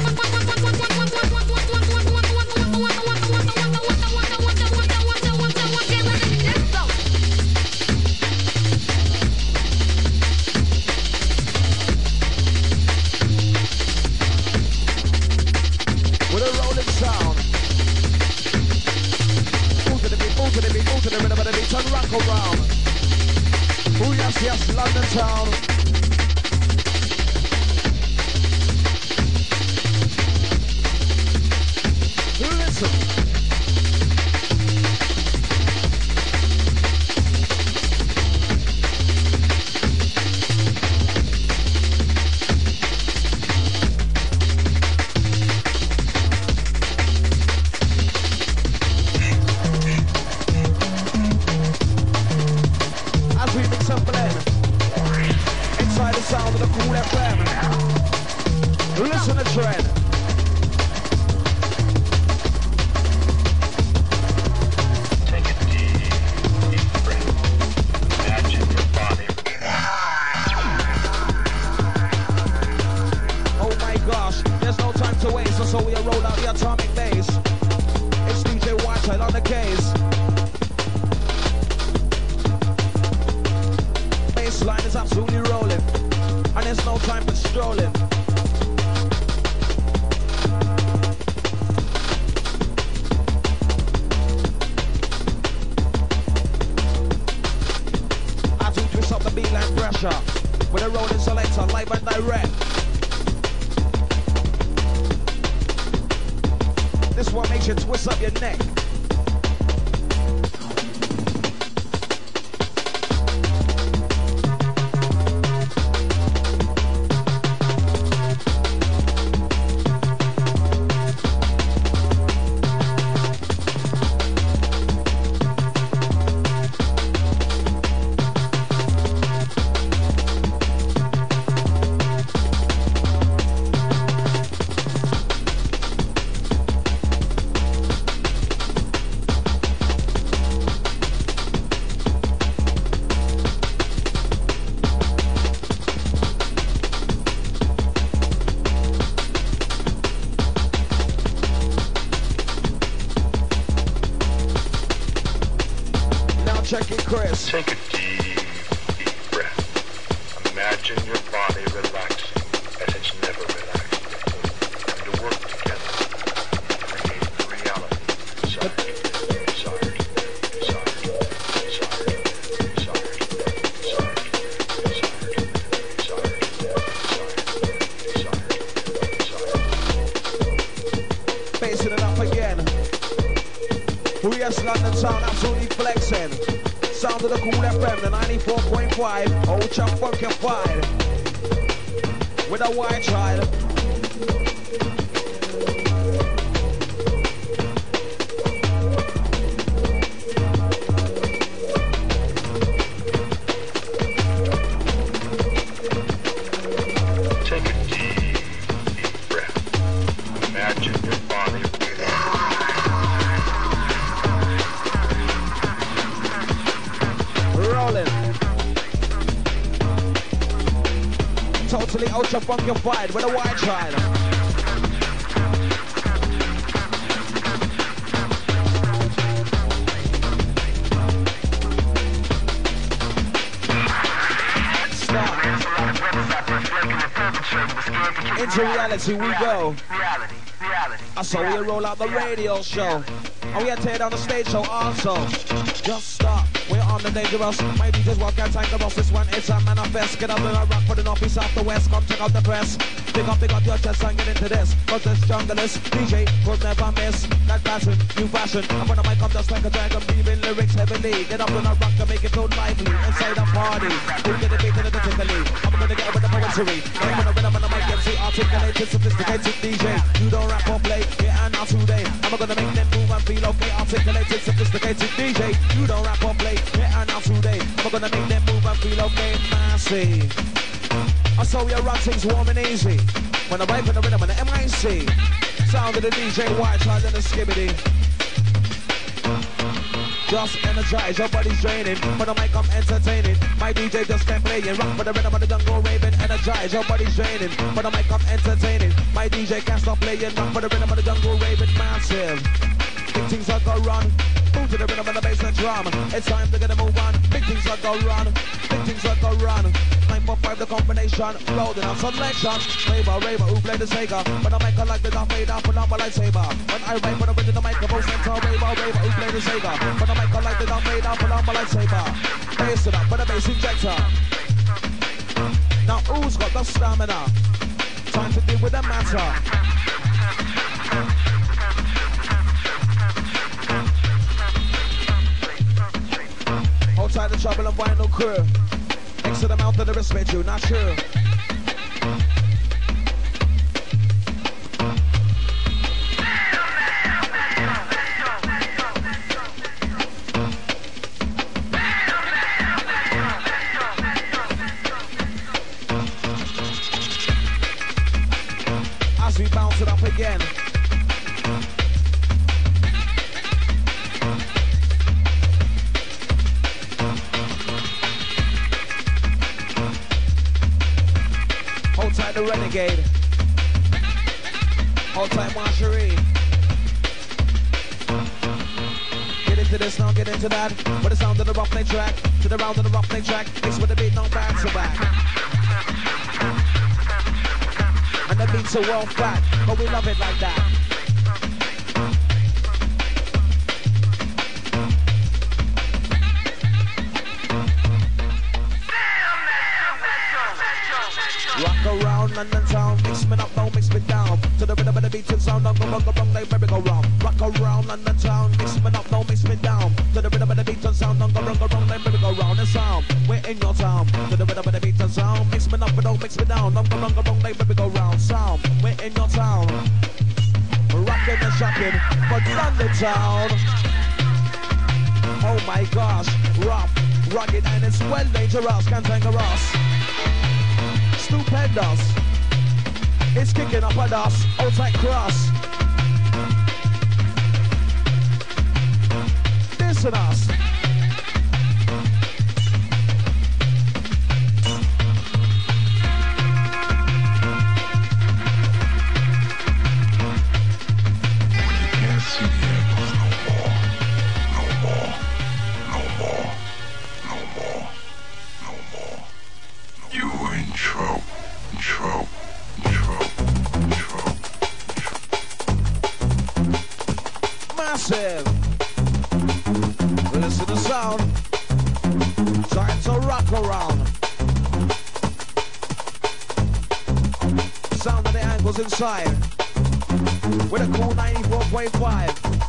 With a rolling sound. Move to the rhythm of the beat and rock around. Oh yes, yes, London town. Listen. Listen to trend. Take a deep breath. Imagine your body. Oh my gosh, there's no time to waste, so we roll out the atomic bass. It's DJ Whiteside on the case. Bassline is absolutely rolling, and there's no time for strolling. With a rolling selector, live and direct. This one makes you twist up your neck. Chris. Take a deep breath. Imagine your body relaxing as it's never relaxed before. And to work together to create the reality desired. Facing it up again. Yes, London sound absolutely flexing. Sound of the Cool FM, the 94.5. Ultra funkified. With a white child. Take a deep breath. Imagine your body totally ultra funkified with a white child. Into reality we go. I saw we roll out the radio show. And we had to tear down the stage show also. Just stop. We're on the dangerous. My DJs walk out tank us. This one is a manifest. Get up in a rock for the northeast, south, the west. Come check out the press. Pick up your chest and get into this. Cause this junglist DJ could never miss. That passion, new fashion. I'm on the mic, I'm just like a dragon. Breathing lyrics heavily. Get up in a rock to make it feel lively. Inside a party. We'll get it beat in the typically. I'm gonna get with the poetry. I'm gonna rhythm on the mic, MC articulated, sophisticated DJ. You don't rap or play, yeah, and now today. I'm gonna make them move and feel okay. Articulated, sophisticated DJ. You don't rap or play, yeah, and now today. I'm gonna make them move and feel okay. Massive. I saw your run things warm and easy. When I vibe in the rhythm and the MIC. Sound of the DJ White Child and the Skibbity. Just energize, your body's draining. For the mic I'm entertaining. My DJ just kept playing. Rock for the rhythm of the jungle raving. Energize, your body's draining. For the mic I'm entertaining. My DJ can't stop playing. Rock for the rhythm of the jungle raving. Massive. Big things are gonna run. Move to the rhythm of the bass and drum. It's time to get a move on. Big things are gonna run. Big things are gonna run. 945 the combination. Loading up selection. Raver, who play the Sega. When I make a like the Darth Vader, put on my lightsaber. When I rap when I bring in the microphone center. Raver, who play the Sega. When I make a like the Darth Vader, put on my lightsaber. Bass it up with a bass injector. Now who's got the stamina? Time to deal with the matter. Outside the trouble and vinyl crew. Next to the mouth of the respect you, not true. As we bounce it up again. The Renegade. All time Marcherie. Get into this now, get into that. With the sound of the Roughneck track. To the round of the Roughneck track. Mixed with the beat, no back to back. And the beats are well fat, but we love it like that. Rock around London town, mix me up, don't mix me down. To the rhythm of the beat and sound, don't go wrong, they merry go round. Rock around London town, mix me up, don't mix me down. To the rhythm of the beat and sound, don't go wrong, they merry go round. And sound, we're in your town. To the rhythm of the beat and sound, mix me up, but don't mix me down. Don't go wrong, they merry go round. Sound, we're in your town. Rockin' and shocking for London town. Oh my gosh, rough, rugged, and it's well dangerous, cantankerous. Stupendous. It's kicking up at us, outside cross. This and us. massive. Listen to sound. Time to rock around. Sound of the angles inside. With a cool 94.5.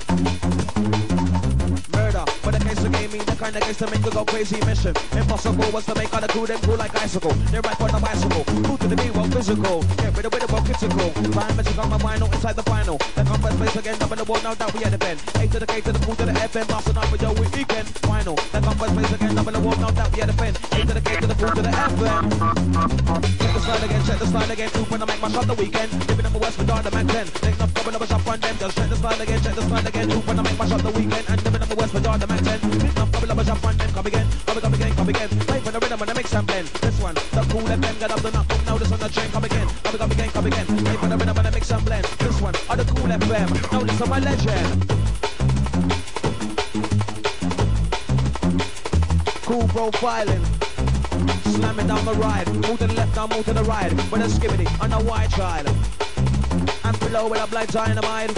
Murder, but the case of game mean the kind of case to make you go crazy mission. Impossible was to make all the crew them cool like icicle. They ride on the bicycle, cool to the beat, well physical. Get rid of it, well critical. Time magic on my vinyl inside the final. The conference place again, up in the wall, now that we had a pen. A to the K to the Q to the FM, blasting up with your weekend. Final, the conference place again, up in the wall, now that we had a pen. A to the K to the Q to the FM. Check the slide again, check the slide again. Two when I make my shot the weekend. Living in the West with the Mac 10. Take enough coming up a shop on them. Just check the slide again, check the slide again. Two when I make my shot the weekend. And living in the West with the Mac 10. Take enough coming up a shop on them. Come again, come again, come again. Play for the rhythm and the mix and blend. This one, the cool FM, get up the knock. Now this on the train, come again, come again, come again. Play for the rhythm and the mix and blend. This one, on the cool FM. Now this on my legend. Cool profiling. Slamming down the ride. Move to the left, now move to the right. With a skibbity on a white child. And below with a black dynamite.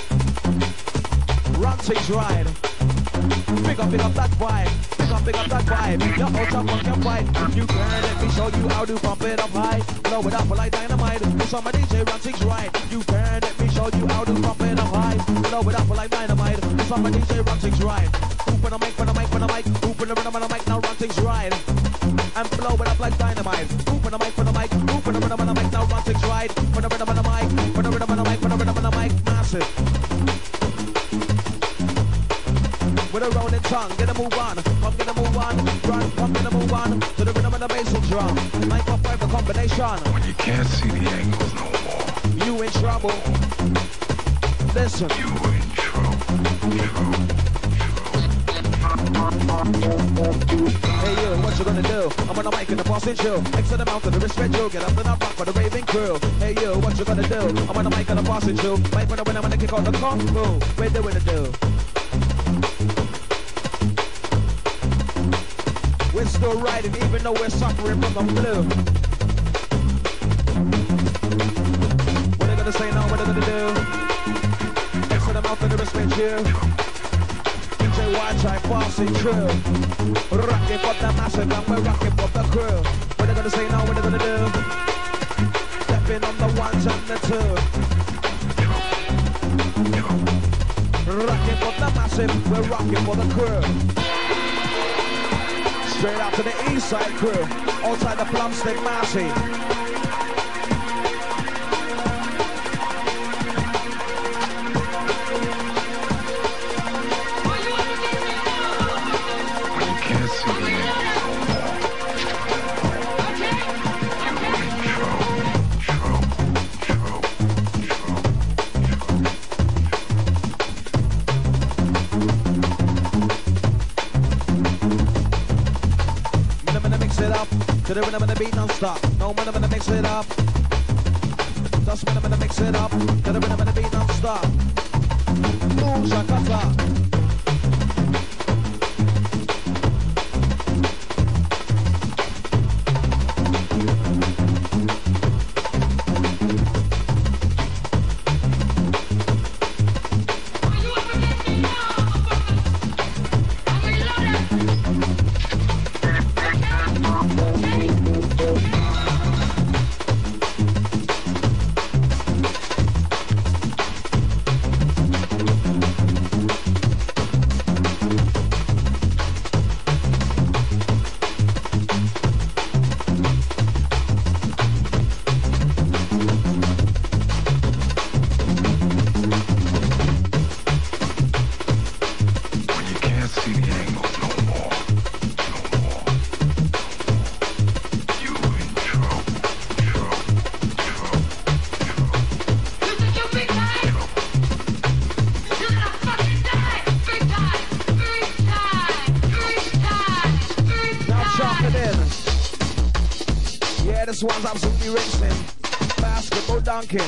Run things ride. Pick up that vibe. Pick up that vibe. Your out up on your fight. You can let me show you how to pump it up high. Blow it up like dynamite. It's on my DJ, run things right. You can let me show you how to pump it up high. Blow it up like dynamite. It's on my DJ, run things right. Open a mic, open a mic, open a mic. Open a rhythm on a mic, now run things right. And blow it up like dynamite. Open a mic, open a mic. Open a rhythm on a mic, now run things right. Put a rhythm on a mic. Put a rhythm on a mic. Put a rhythm on a mic. Massive. With a rolling tongue, get a move on, come get a move on, run, come get a move on, to the rhythm of the bass and drum, 9.5 the combination. When you can't see the angles no more, you in trouble. Listen. You in trouble. Hey you, what you gonna do? I'm on the mic in the Boston show. X to the mountain, the respect you. Get up and up rock for the raving crew. Hey you, what you gonna do? I'm on the mic in the Boston show. Mic when I'm gonna kick on the Kung Fu. Wait, they gonna do? We're still riding even though we're suffering from the flu. What they gonna say now, what they gonna do? X to the mouth and the respect you. DJ Watch, I pass it true. Rocking for the massive and we're rocking for the crew. What they gonna say now, what they gonna do? Stepping on the ones and the two. Rocking for the massive, we're rocking for the crew. Straight out to the east side crew, outside the Plumstead Massey. To the rhythm of the beat non-stop. No man, I'm gonna mix it up. Just when I'm gonna mix it up. To the rhythm of the beat non-stop. Ooh, shakata. This one's absolutely racing. Basketball dunking.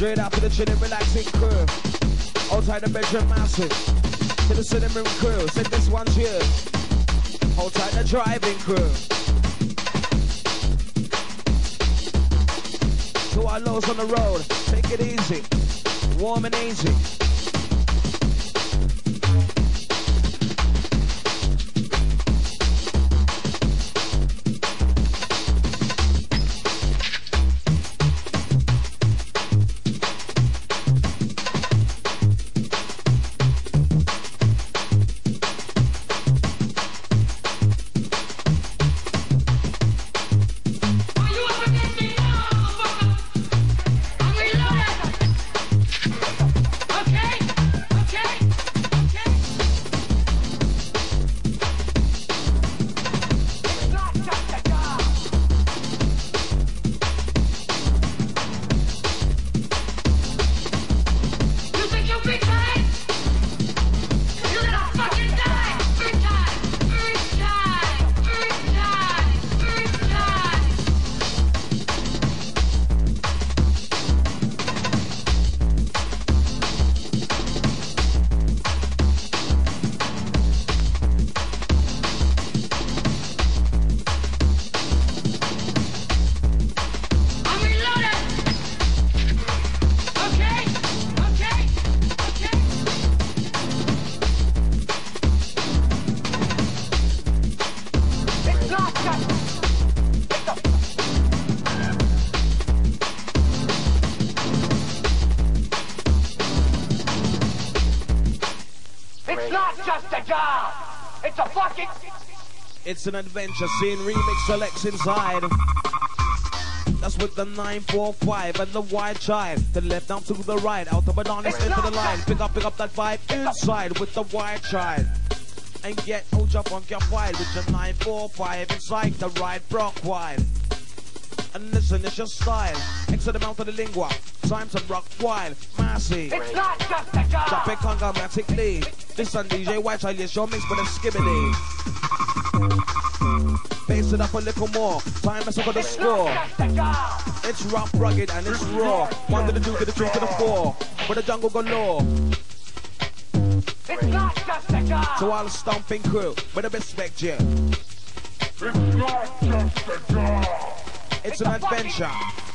Straight out to the chilling, relaxing crew. Outside the bedroom, massive. To the sitting room crew, said this one's you. Outside the driving crew. To our lows on the road, take it easy. Warm and easy. It's an adventure scene, remix selects inside. That's with the 945 and the wide child. The left down to the right, out of Madonna, into the line. Pick up that vibe inside with the wide child. And get hold up on your file with the 945 inside the right block wide. And listen, it's your style. Exit them out of the lingua. Time to rock wild, massive. It's not just a job. Drop it congomatically. Listen, DJ White Child, it's your mix with a skibbity. Bass it up a little more. Time is up on the score. It's rough, rugged, and it's raw. 1 to the 2 to the 3 to the 4. For the jungle galore. It's not just a job. To all the stomping crew, with a respect, yeah. It's not just a job. It's an adventure.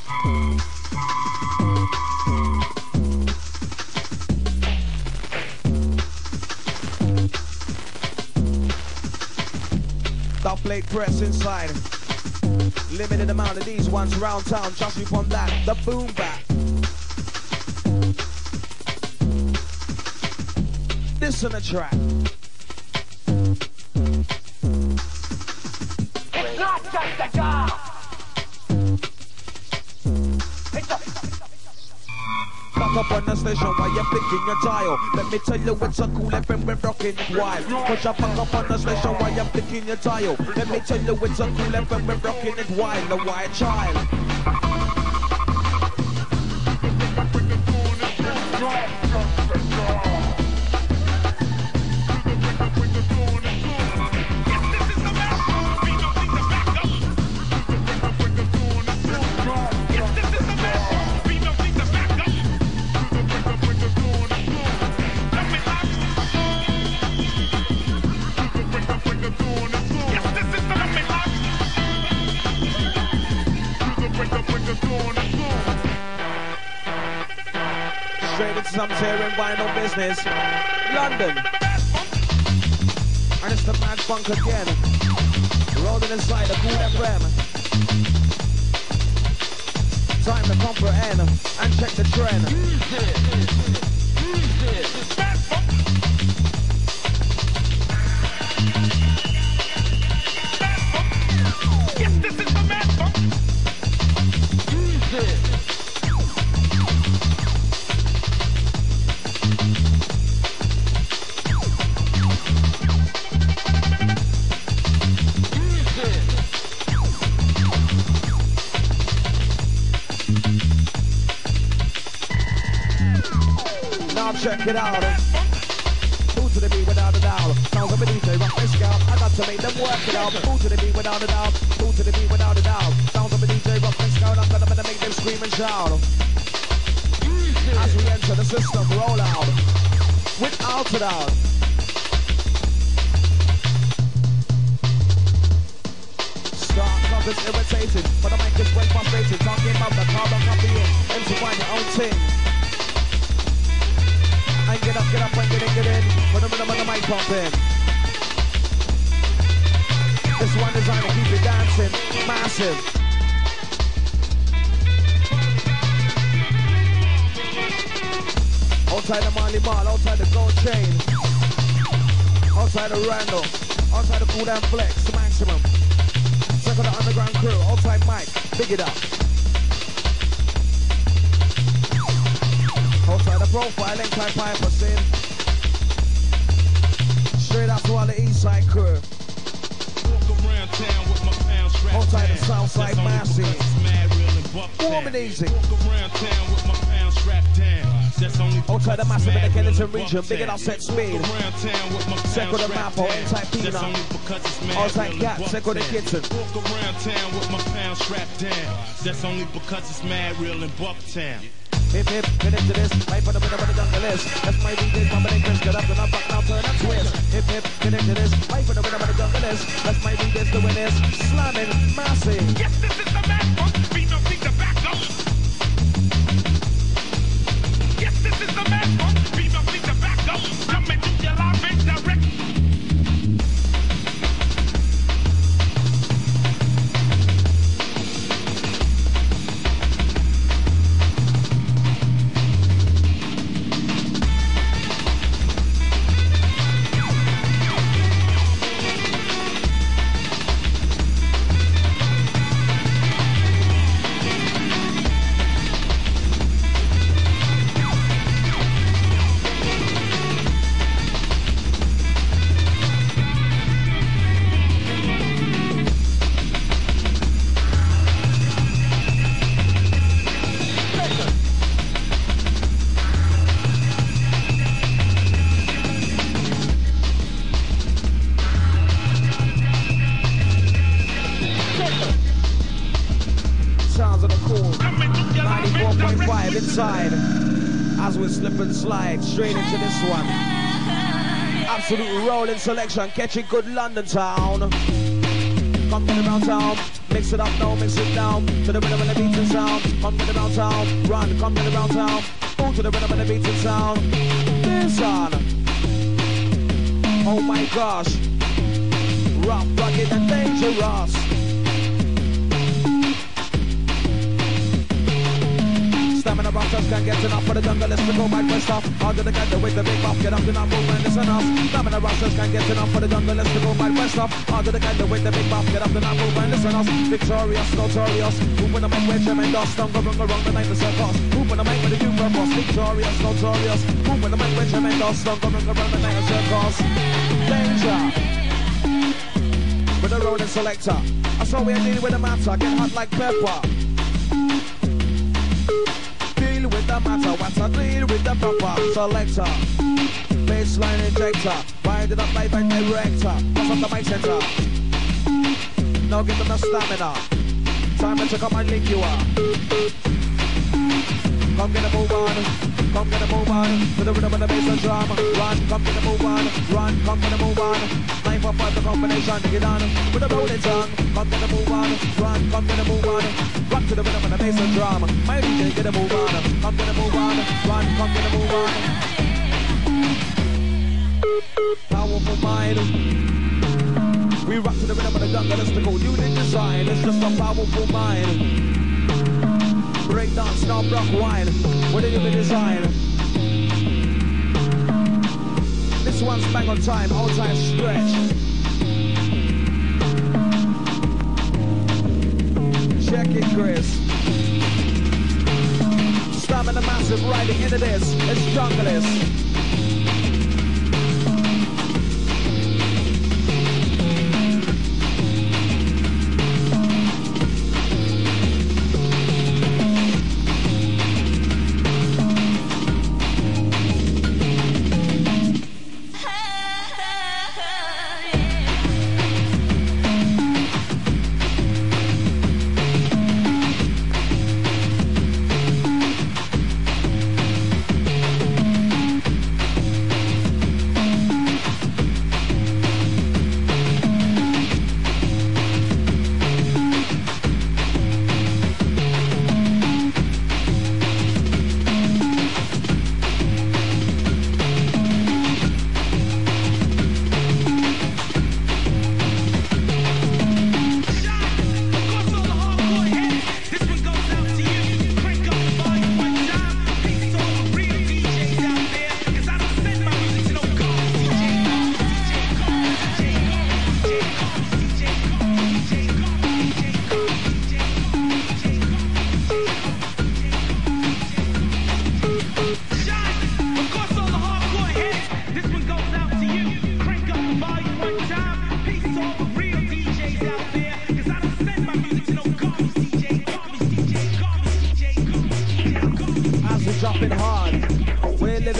Top plate press inside. Limited amount of these ones round town. Just me from that, the boom back. This on the track. It's not just a job. Back up on the station while you're flicking your dial. Let me tell you it's a cool FM, we're rocking it wild. Push up back up on the station while you're flicking your dial. Let me tell you it's a cool FM, we're rocking it wild. The white child. Some tearing vinyl business. London. And it's the mad funk again. Rolling inside a cool FM. Time to comprehend and check the trend. Yes, this is the mad funk. Check it out. Who to the beat without a doubt? Sounds of a DJ, rock my scalp. I got to make them work it out. Who to the beat without a doubt? Who to the beat without a doubt? Sounds of a DJ, rock my scalp. I'm gonna make them scream and shout. As we enter the system, roll out. Without a doubt. Start covers irritated, but the mic is way frustrated. Talking about the carbon copying, and to find your own thing. And get up, and get in. Put them on the mic pumping. This one designed to keep it dancing, massive. Outside the Marley Marl, outside the Gold Chain, outside the Randall, outside the Food and Flex, maximum. Check out the underground crew, outside Mike, big it up. Outside the profiling, type Piper Sin. Straight out to all the East Side crew. Outside the South Side Massey. Warm and easy. Outside the massive in the Kennington region, big it up set speed. Second the map, outside Pina. Outside Cat, second the Kitten. Walk around town with my pound strapped down. That's only because it's mad real in Bucktown. Hip hip, get into this, right for the middle of the jungle list. That's my DJ, jumping Chris, get up and up, back now, turn and twist. Hip hip, get into this, right for the middle of the jungle list. That's my DJ's doing this, slamming, massive. Yes, this is the mad one, beat no feet to back up. Yes, this is the mad one, beat no feet to back up. Jumping to your live and direct. Slide straight into this one. Absolute rolling selection, catching good London town. Come get around town, mix it up now, mix it down to the rhythm and the beating sound. Come get around town, run, come get around town, move to the rhythm and the beating sound. This on. Oh my gosh, rough, rugged and dangerous. Stamina rockers can't get enough for the jungle, let's go back west off. Harder to get with the big bop, get up to not move and listen up. Stamina rockers can't get enough for the jungle, let's go back west off. Harder to get with the big bop, get up to not move and listen up. Victorious, notorious, moving the mic with tremendous. Don't go wrong around the night, the circus. Moving the mic with a new purpose. Victorious, notorious, moving the mic with tremendous. Don't go wrong around the night, the circus. Danger. With a rolling selector, I saw we are dealing with the matter, get hot like pepper. With the matter, what's a deal with the proper selector? Baseline injector, wind it up like an erector. Pass up the mic center. Now give them the stamina. Time to check out my link you are. Come get a move on, come get a move on. To the rhythm of the bass and drum. Run, come get a move on, run, come get a move on. 9 for 5 the combination to get on. With a rolling tongue, come get a move on, run, come get a move on. Rock to the rhythm of the bass and drum. My DJ get a move on, come get a move on, run, come get a move on. Powerful mind. We rock to the rhythm of the jungle, it's the cool unit design. It's just a powerful mind. Break dance, now rock wine. What did you design? This one's bang on time, all time stretch. Check it, Chris. Stamina massive, riding into this. It's junglist.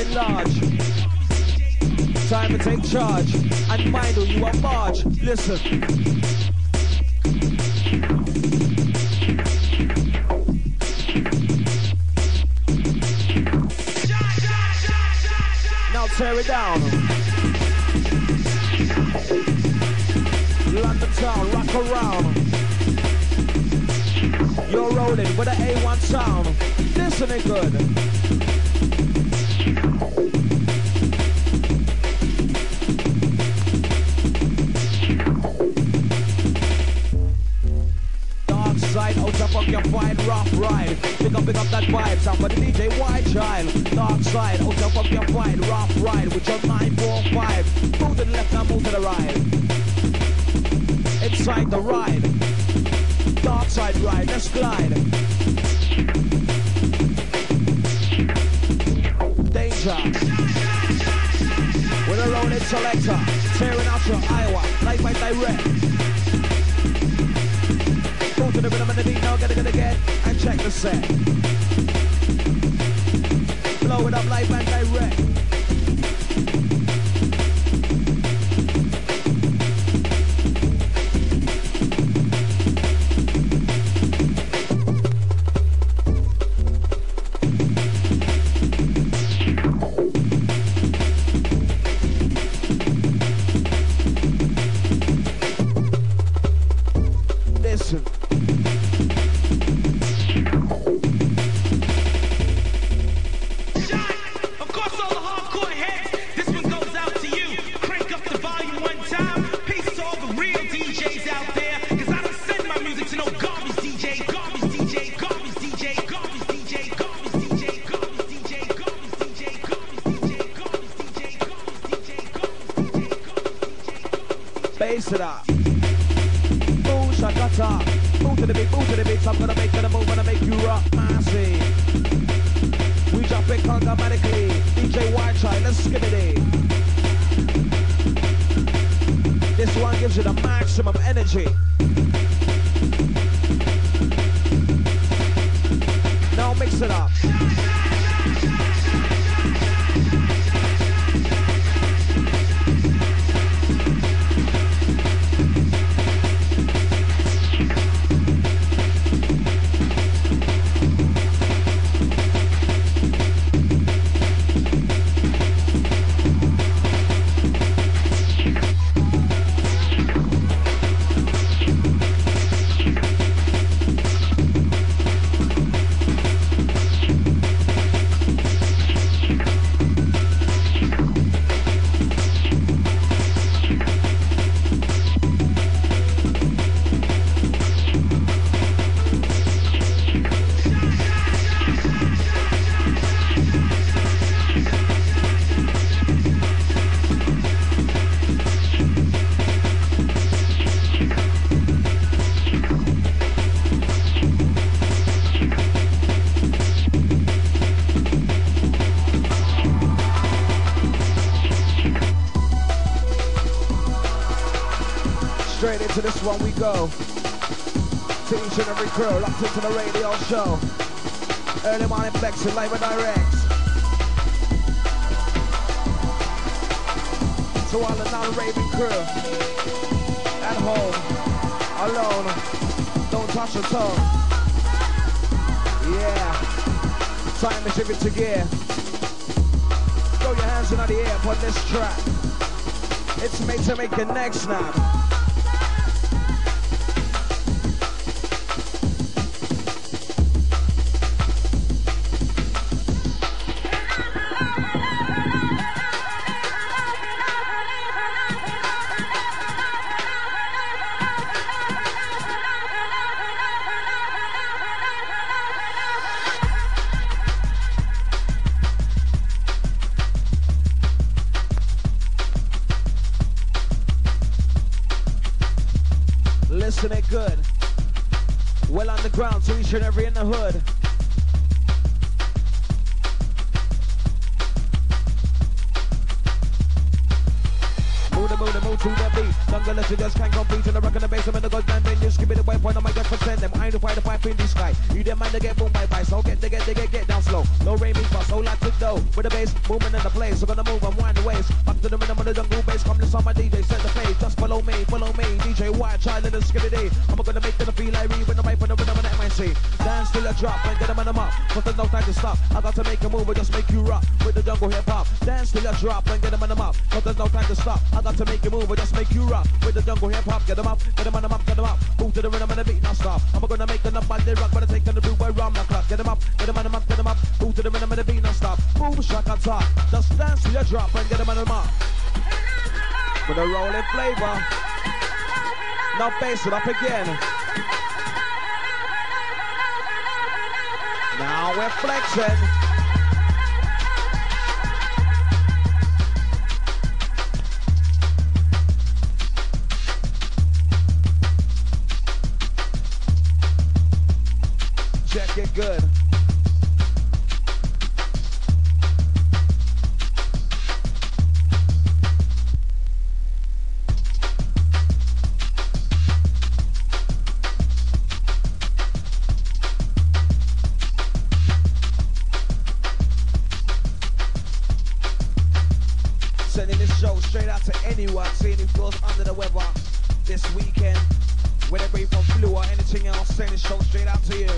at large. Time to take charge and mind who you are barge. Listen. Now tear it down. London town, rock around. You're rolling with an A1 sound. Listen it good. Dark side, out of your fine rough ride. Pick up that vibe, sound by the DJ White Child. Dark side, out of your fine rough ride. With your 945. Move to the left, now move to the right. Inside the ride. Dark side ride, let's glide. Danger. With a rolling selector, tearing out your Iowa, live by direct. Go to the rhythm and the beat, now get and check the set. Blow it up live and direct. Bass it up. Boom, shakata. Move to the beat, I'm gonna make it a move, gonna make you rock massive. We drop it automatically. DJ White Child, let's skip it. This one gives you the maximum energy. Now mix it up. Straight into this one we go. To each and every crew, locked into the radio show. Early morning flexing, live and direct. To all the non-raving crew. At home, alone, don't touch your toe. Yeah, time to shift it to gear. Throw your hands in the air on this track. It's made to make your neck snap. Listen it good. Well underground, so each and every in the hood. Move the move to the beat. Jungle legend just can't compete. And the rock in the bass, I'm in the goddamn venues. Give me the way point on my gut for send them. I ain't to fight the pipe in the sky. You them man to get boom by. So get down slow. No rain, me fast, so like to go. With the bass, moving in the place. So gonna move and wind the waist. Back to the rhythm of the jungle bass. Come to my DJ, set the pace. Just follow me. DJ White, child in the skibidi. I'm gonna make them feel like read when the mic on the rhythm of the MIC. Dance till I drop and get them on them up. Cause there's no time to stop. I got to make a move or just make you rock with the jungle hip hop. Dance till I drop and get them on them up. Cause there's no time to stop. I got to make a move or just make you rock with the jungle hip hop. Get them up, get them on them up, get them up. Move to the rhythm and the beat, now stop. I'm gonna make the number they rock, but I take on the blue boy round the clock. Get them up, get them on them up, get them up. Move to the rhythm and the beat, now stop. Move, shock and talk. Just dance till you drop and get them on them up. With a rolling flavor. Now bass it up again. Now we're flexing. Check it good. Sending this show straight out to anyone seeing who feels under the weather this weekend. Whether you're from flu or anything else, send this show straight out to you.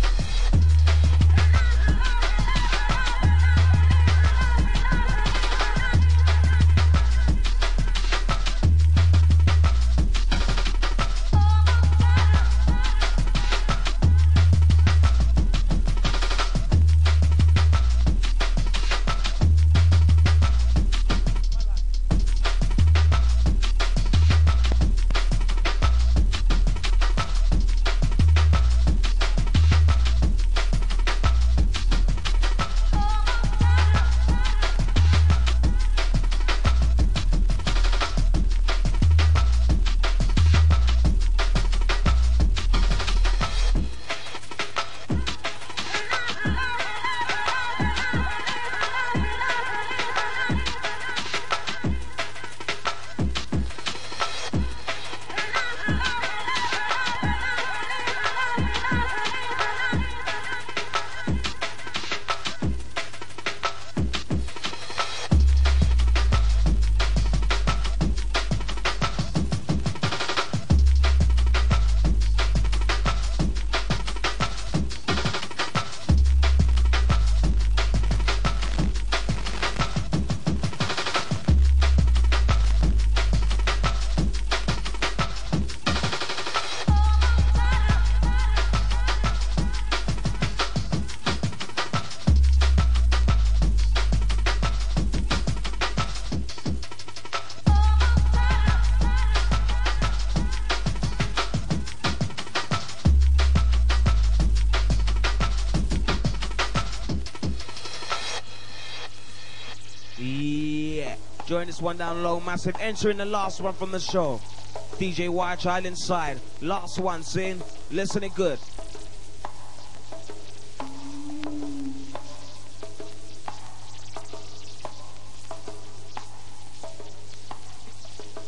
Join this one down low, massive. Entering the last one from the show. DJ White Child inside. Last one, saying, listen it good.